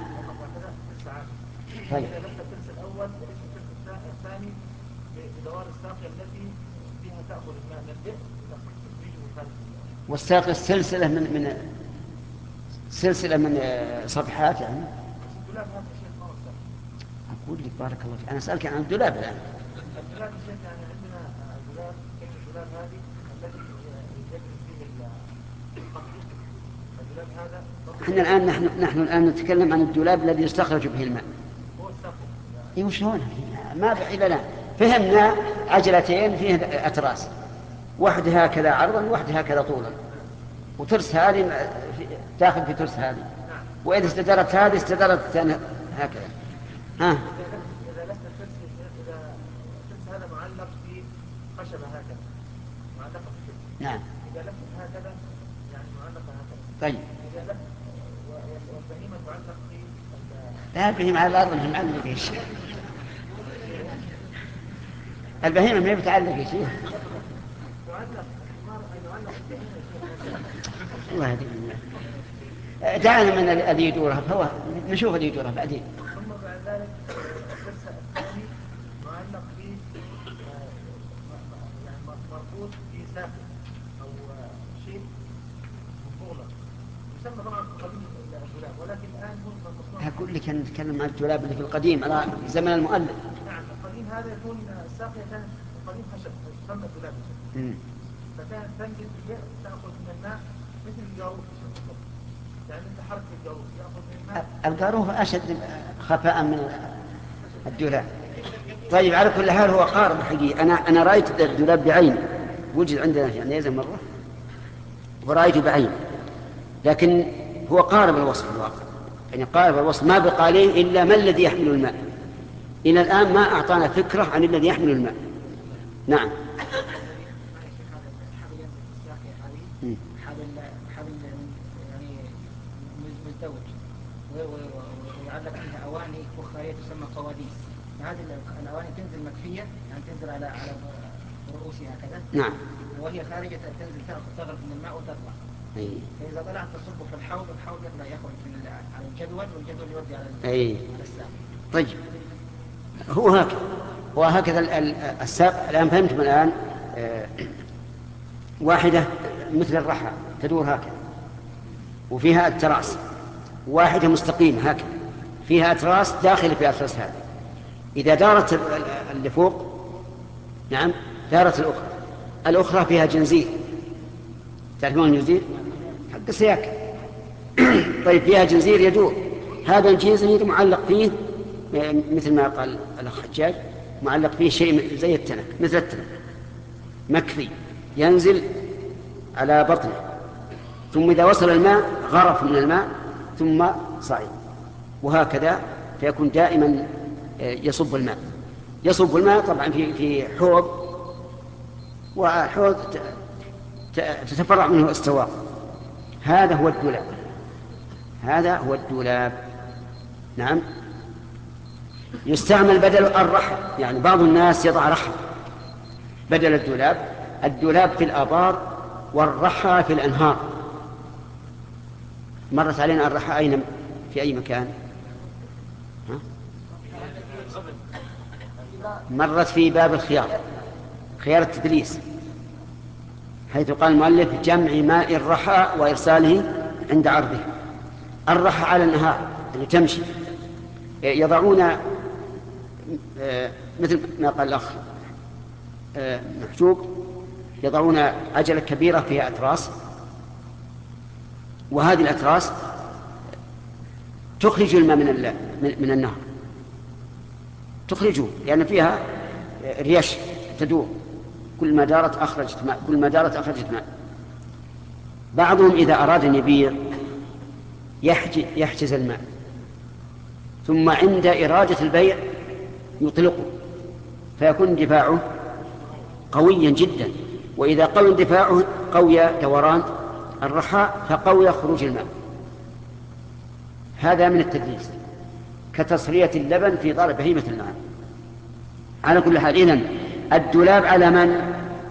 طيب. الأول الثاني بدوار الساقية التي فيها تأخذ الماء من البئر والساقية السلسلة من من سلسلة من صفحات يعني. أقول لك بارك الله فيك، أنا أسألك عن الدولاب الآن. الدولاب الشيخ يعني عندنا الدولاب كيف الدولاب هذه التي يجري فيه الدولاب هذا. احنا الآن نحن نحن الآن نتكلم عن الدولاب الذي يستخرج به الماء. هو الساقية. إيه وش هون؟ ما إلى الآن فهمنا عجلتين فيه أتراس، واحدة هكذا عرضا وواحدة هكذا طولا، وترس هذه داخل في ترس هذه، وإذا استدارت هذه استدارت الثانية هكذا. ها. إذا لست الترس إذا الترس هذا معلق في خشبة هكذا معلقة في الترس. نعم. إذا لست هكذا يعني معلقة هكذا. طيب. إذا لست والبهيمة معلق في. لا البهيمة على الأرض مش معلقة يا شيخ. البهيمة ما بتعلق يا شيخ. الله يهديك. دعنا من الذي يدورها فهو نشوف الذي يدورها بعدين. ثم بعد ذلك الدرس الثاني معلق في يعني مربوط في ساق او شيء مغلق يسمى طبعا قديم الدولاب، ولكن الان هو أقول لك أن نتكلم عن الدولاب اللي في القديم على زمن المؤلف. نعم القديم هذا يكون الساقية كانت قديم خشب يسمى الدولاب، فكانت تنزل في البئر تأخذ من الماء مثل الجاروف، يعني انت حرك الجاروف يأخذ من الماء. الجاروف أشد خفاء من الدولاب. طيب على كل حال هو قارب حقيقي. أنا أنا رأيت الدولاب بعيني، وجد عندنا في عنيزة مرة ورأيته بعيني، لكن هو قارب الوصف الواقع، يعني قارب الوصف ما بقى عليه إلا ما الذي يحمل الماء. إلى الآن ما أعطانا فكرة عن الذي يحمل الماء. نعم. مزدوج ويعلق فيها أواني فخارية تسمى قواديس. هذه الأواني تنزل مكفية يعني تنزل على على رؤوسها كذا. نعم. وهي خارجة تنزل تأخذ تغرف من الماء وتطلع. أي. فإذا طلعت تصب في الحوض، الحوض يطلع يخرج من على الجدول والجدول يودي على أي. الساق. طيب هو هكذا هو هكذا الساق. الآن فهمتم الآن. آه واحدة مثل الرحى تدور هكذا وفيها التراس، واحدة مستقيمة هكذا فيها أتراس داخل في أتراس هذا. إذا دارت اللي فوق نعم دارت الأخرى، الأخرى فيها جنزير، تعرفون الجنزير حق السياكة. طيب فيها جنزير يدور، هذا الجنزير معلق فيه مثل ما قال الأخ حجاج، معلق فيه شيء زي التنك مثل التنك مكفي ينزل على بطنه، ثم إذا وصل الماء غرف من الماء ثم صعد، وهكذا فيكون دائما يصب الماء يصب الماء طبعا في في حوض، وحوض تتفرع منه استواء. هذا هو الدولاب، هذا هو الدولاب. نعم. يستعمل بدل الرحل، يعني بعض الناس يضع رحل بدل الدولاب. الدولاب في الآبار والرحى في الأنهار. مرت علينا الرحى أين في أي مكان؟ ها؟ مرت في باب الخيار، خيار التدليس، حيث قال المؤلف جمع ماء الرحى وإرساله عند عرضه. الرحى على النهار اللي تمشي، يضعون مثل ما قال الأخ محجوب، يضعون عجلة كبيرة فيها أتراس، وهذه الأتراس تخرج الماء من, من النهر، تخرجه لأن فيها ريش تدور، كل ما دارت أخرجت ماء، كل ما دارت أخرجت ماء. بعضهم إذا أراد أن يبيع يحجز الماء، ثم عند إرادة البيع يطلقه، فيكون اندفاعه قويا جدا، وإذا قوي اندفاعه قوي دوران الرحى فقوي خروج الماء. هذا من التدليس كتصرية اللبن في ضرب بهيمة النعام. على كل حال، إذن الدولاب على من؟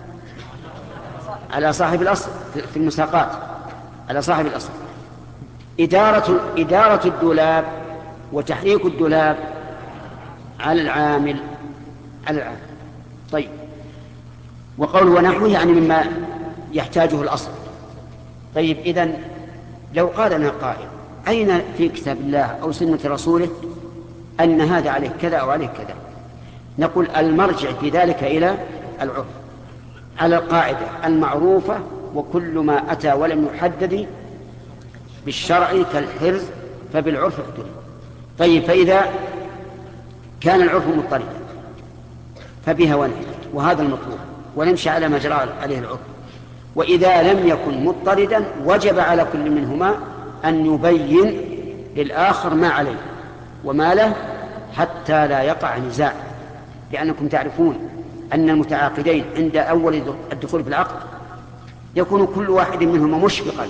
على صاحب الأصل في المساقات، على صاحب الأصل. إدارة, إدارة الدولاب وتحريك الدولاب على العامل، على العامل. طيب، وقوله ونحوه يعني مما يحتاجه الأصل. طيب، إذن لو قال لنا قائل أين في كتاب الله أو سنة رسوله أن هذا عليه كذا أو عليه كذا، نقول المرجع في ذلك إلى العرف، على القاعدة المعروفة: وكل ما أتى ولم يحدد بالشرع كالحرز فبالعرف احترم. طيب، فإذا كان العرف مضطردا فبها ونحن، وهذا المطلوب، ونمشي على ما جرى عليه العرف. وإذا لم يكن مضطردا وجب على كل منهما أن يبين للآخر ما عليه وما له حتى لا يقع نزاع، لأنكم تعرفون أن المتعاقدين عند أول الدخول في العقد يكون كل واحد منهما مشفقا،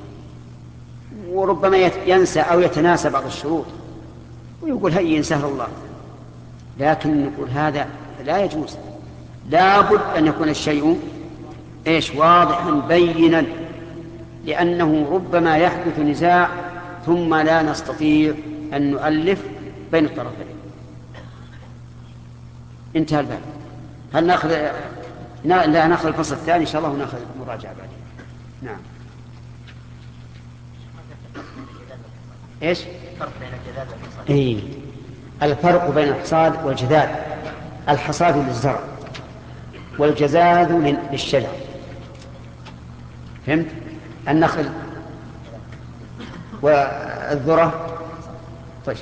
وربما ينسى أو يتناسى بعض الشروط ويقول هيا سهل الله. لكن نقول هذا لا يجوز، لا بد أن يكون الشيء إيش واضحا بينا، لأنه ربما يحدث نزاع ثم لا نستطيع أن نؤلف بين الطرفين. انتهى الباب. هل نأخذ لا نأخذ الفصل الثاني إن شاء الله ونأخذ مراجعة بعدين. نعم. إيش؟ الفرق بين الجذاذ والحصاد. إيه، الفرق بين الحصاد والجذاذ: الحصاد للزرع والجذاذ للشجر. فهمت؟ النخل والذرة. طيب،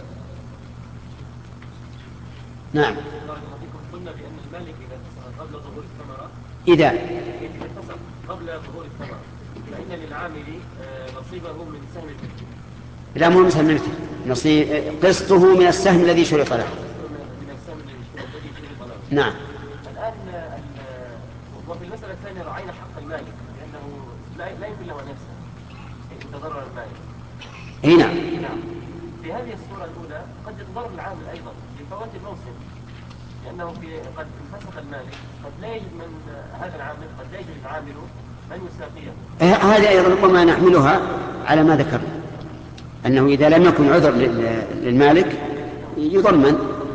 نعم. قلنا بأن المالك إذا اتصل قبل ظهور الثمرة، إذا اتصل قبل ظهور الثمرة فإن للعامل نصيبه من سهم المثل. لا، مو من سهم المثل، نصيب قسطه من السهم الذي شرط له. من السهم الذي شرط له. نعم. الآن وفي المسألة الثانية رعينا حق المالك لأنه لا يمكن له نفسه إن تضرر المالك. اي نعم. في هذه الصورة الأولى قد يتضرر العامل أيضا لفوات الموسم، لأنه في قد انفسخ المالك، قد لا يجد من هذا العامل، قد لا يجد العامل من يساقيه. هذه أيضا ربما نحملها على ما ذكرنا، أنه إذا لم يكن عذر للمالك يضمن.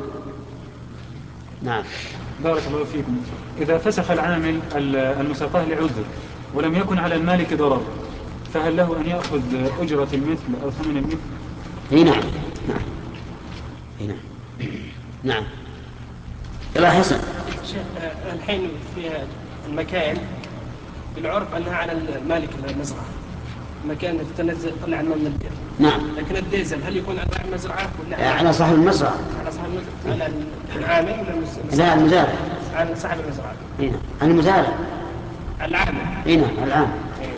نعم. بارك الله فيكم. إذا فسخ العامل المساقاه لعذر ولم يكن على المالك ضرر، فهل له أن يأخذ أجرة المثل أو ثمن المثل؟ اي نعم. نعم. اي نعم. نعم. يلا حسن. الحين في المكان بالعرف أنها على المالك المزرعة، المكان تنزل طلع الماء من الدير. نعم. لكن الديزل هل يكون على المزرعة ولا على صاحب المزرعة؟ على صاحب المزرعة، على العامل ولا المزرعة؟ لا، المزارع. على صاحب المزرعة. اي نعم. المزارع. العامل. اي نعم، العامل.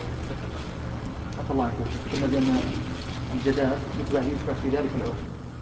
الله يكون كما بأن الجداء يتبع يتبع في ذلك العرف.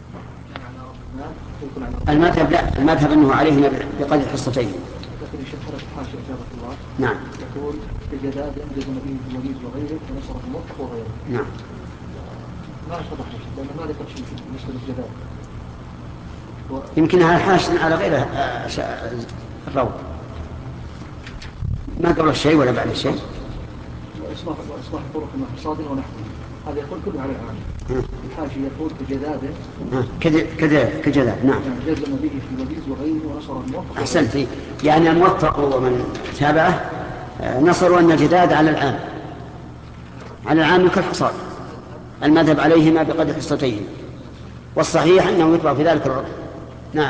المذهب لا، المذهب أنه عليه بقدر حصتين. لكن الشيخ خرج حاشا إجابة الله. نعم. يقول الجداء ينجز نبيه الوليد وغيره ونصره الموفق وغيره. نعم. ما اشتبه لأنه ما ذكر شيء بالنسبة للجداء. و... يمكنها حاشا على غير الروض، ما قبل الشيء ولا بعد الشيء. وإصلاح وإصلاح طرق المحصاد ونحوه. هذا يقول كله على العام. الحاشي يقول كجذابه. كذا كذا كجذاب نعم. جزم به في الوجيز وغيره ونصر الموفق. أحسنت. يعني الموفق ومن تابعه نصروا أن الجداد على العام على العام كالحصاد المذهب عليهما بقدر حصتين، والصحيح أنه يطبع في ذلك الرب. نعم.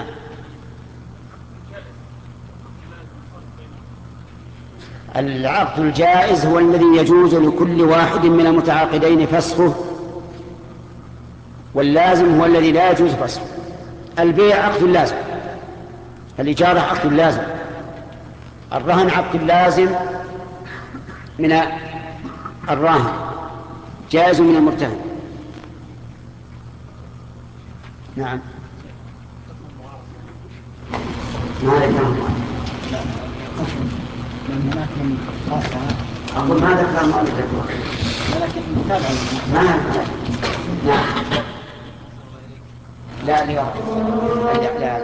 العقد الجائز هو الذي يجوز لكل واحد من المتعاقدين فسخه، واللازم هو الذي لا يجوز فسخه. البيع عقد لازم، الإجارة عقد لازم، الرهن عقد لازم من الراهن، جائز من المرتهن. نعم. ما من هناك من خاصة أقول ما ذكر المؤلف ولكن متابعة ما نعم لا لا لا لا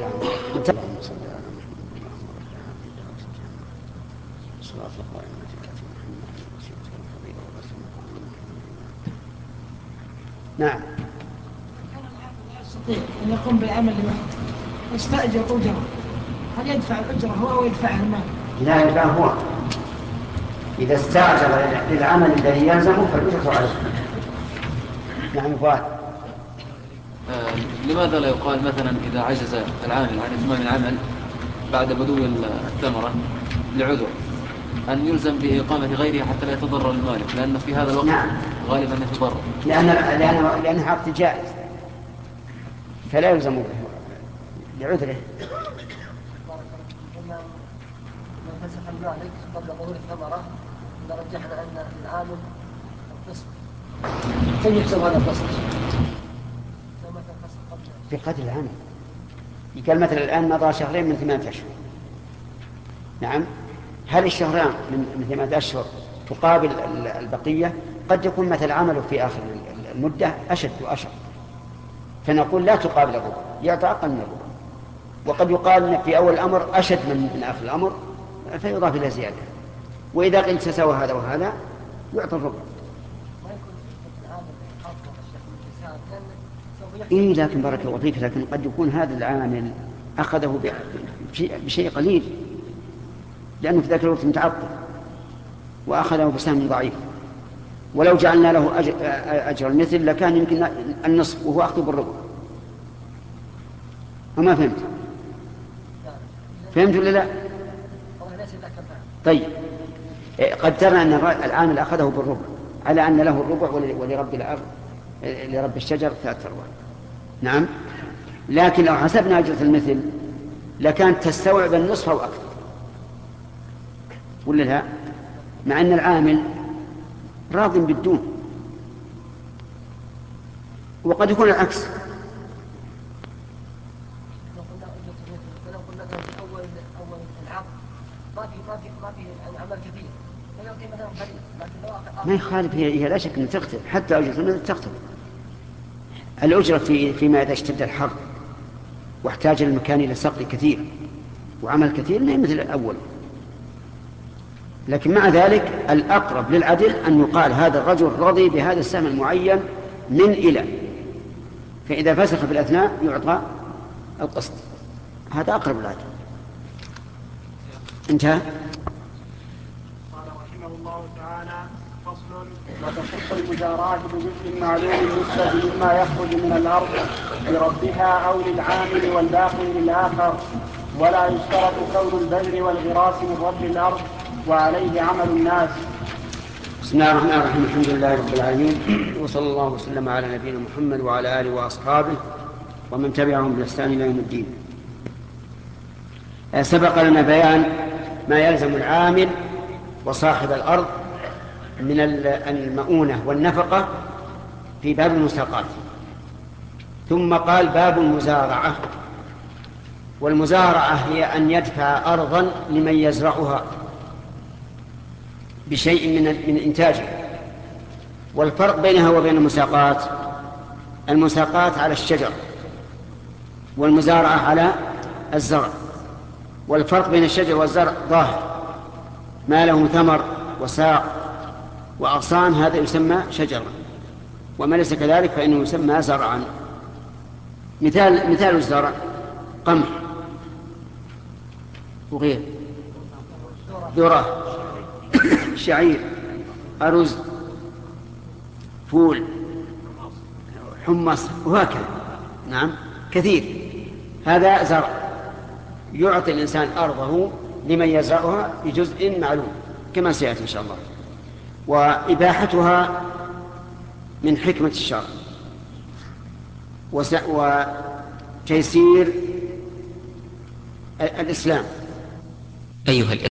نعم. يستطيع أن يقوم بالعمل لوحده يستأجر أجرة، هل يدفع الأجرة هو أو يدفعها المال؟ لا يدفع هو. إذا استأجر للعمل الذي يلزمه فالأجرة عليه. نعم فؤاد. آه لماذا لا يقال مثلا إذا عجز العامل عن إتمام العمل بعد بدو الثمرة لعذر أن يلزم بإقامة غيره حتى لا يتضرر المالك، لأنه في هذا الوقت نعم. غالبا يتضرر لأن لأنه لأنه عقد جائز فلا يلزم به لعذره. من فسخ المالك قبل ظهور الثمرة رجحنا أن العامل القسط كيف يحسب هذا القسط؟ في قتل العمل. قال مثلا الآن مضى شهرين من ثمانية أشهر. نعم. هل الشهران من ثمانية أشهر تقابل البقية؟ قد يكون مثل عمله في آخر المدة أشد وأشد، فنقول لا تقابل الربع، يعطى أقل من الربع. وقد يقال في أول الأمر أشد من, من آخر الأمر فيضاف إلى زيادة. وإذا قلت تساوى هذا وهذا يعطى الربع. إيه لكن بارك الله فيك، لكن قد يكون هذا العامل أخذه بشيء قليل لأنه في ذاك الوقت متعطل وأخذه بسهم ضعيف، ولو جعلنا له أجر, أجر المثل لكان يمكن النصف وهو أخذ بالربع. وما فهمت؟ فهمت ولا لا؟ طيب قدرنا أن العامل أخذه بالربع على أن له الربع ولرب الأرض لرب الشجر ثلاث أرواح. نعم. لكن لو حسبنا أجرة المثل لكانت تستوعب النصف أو أكثر ولا لا؟ مع أن العامل راض بالدون، وقد يكون العكس. ما يخالف، هي لا شك أن تختلف، حتى أجرة المثل تختلف. الأجرة في فيما إذا اشتد الحر واحتاج المكان إلى صقر كثير وعمل كثير ما مثل الأول. لكن مع ذلك الأقرب للعدل أن يقال هذا الرجل رضي بهذا السهم المعين من إلى، فإذا فسخ في الأثناء يعطى القسط. هذا أقرب للعدل. انتهى. قال رحمه الله تعالى: فصل: وتصح المجاراة بجزء معلوم يسبب مما يخرج من الأرض لربها أو للعامل والباقي للآخر، ولا يشترط كون البذر والغراس من رب الأرض وعليه عمل الناس. بسم الله الرحمن الرحيم. الحمد لله رب العالمين، وصلى الله وسلم على نبينا محمد وعلى آله وأصحابه ومن تبعهم بإحسان إلى يوم الدين. سبق لنا بيان ما يلزم العامل وصاحب الأرض من المؤونة والنفقة في باب المساقات، ثم قال باب المزارعة. والمزارعة هي أن يدفع أرضا لمن يزرعها بشيء من من إنتاجه. والفرق بينها وبين المساقات: المساقات على الشجر والمزارعة على الزرع. والفرق بين الشجر والزرع ظاهر، ما له ثمر وساق وأغصان هذا يسمى شجرا، وما ليس كذلك فإنه يسمى زرعا. مثال مثال الزرع قمح وغير ذرة شعير أرز فول حمص وهكذا. نعم كثير. هذا زرع يعطي الإنسان أرضه لمن يزرعها بجزء معلوم كما سيأتي إن شاء الله. وإباحتها من حكمة الشرع وتيسير الإسلام. أيها الإخوة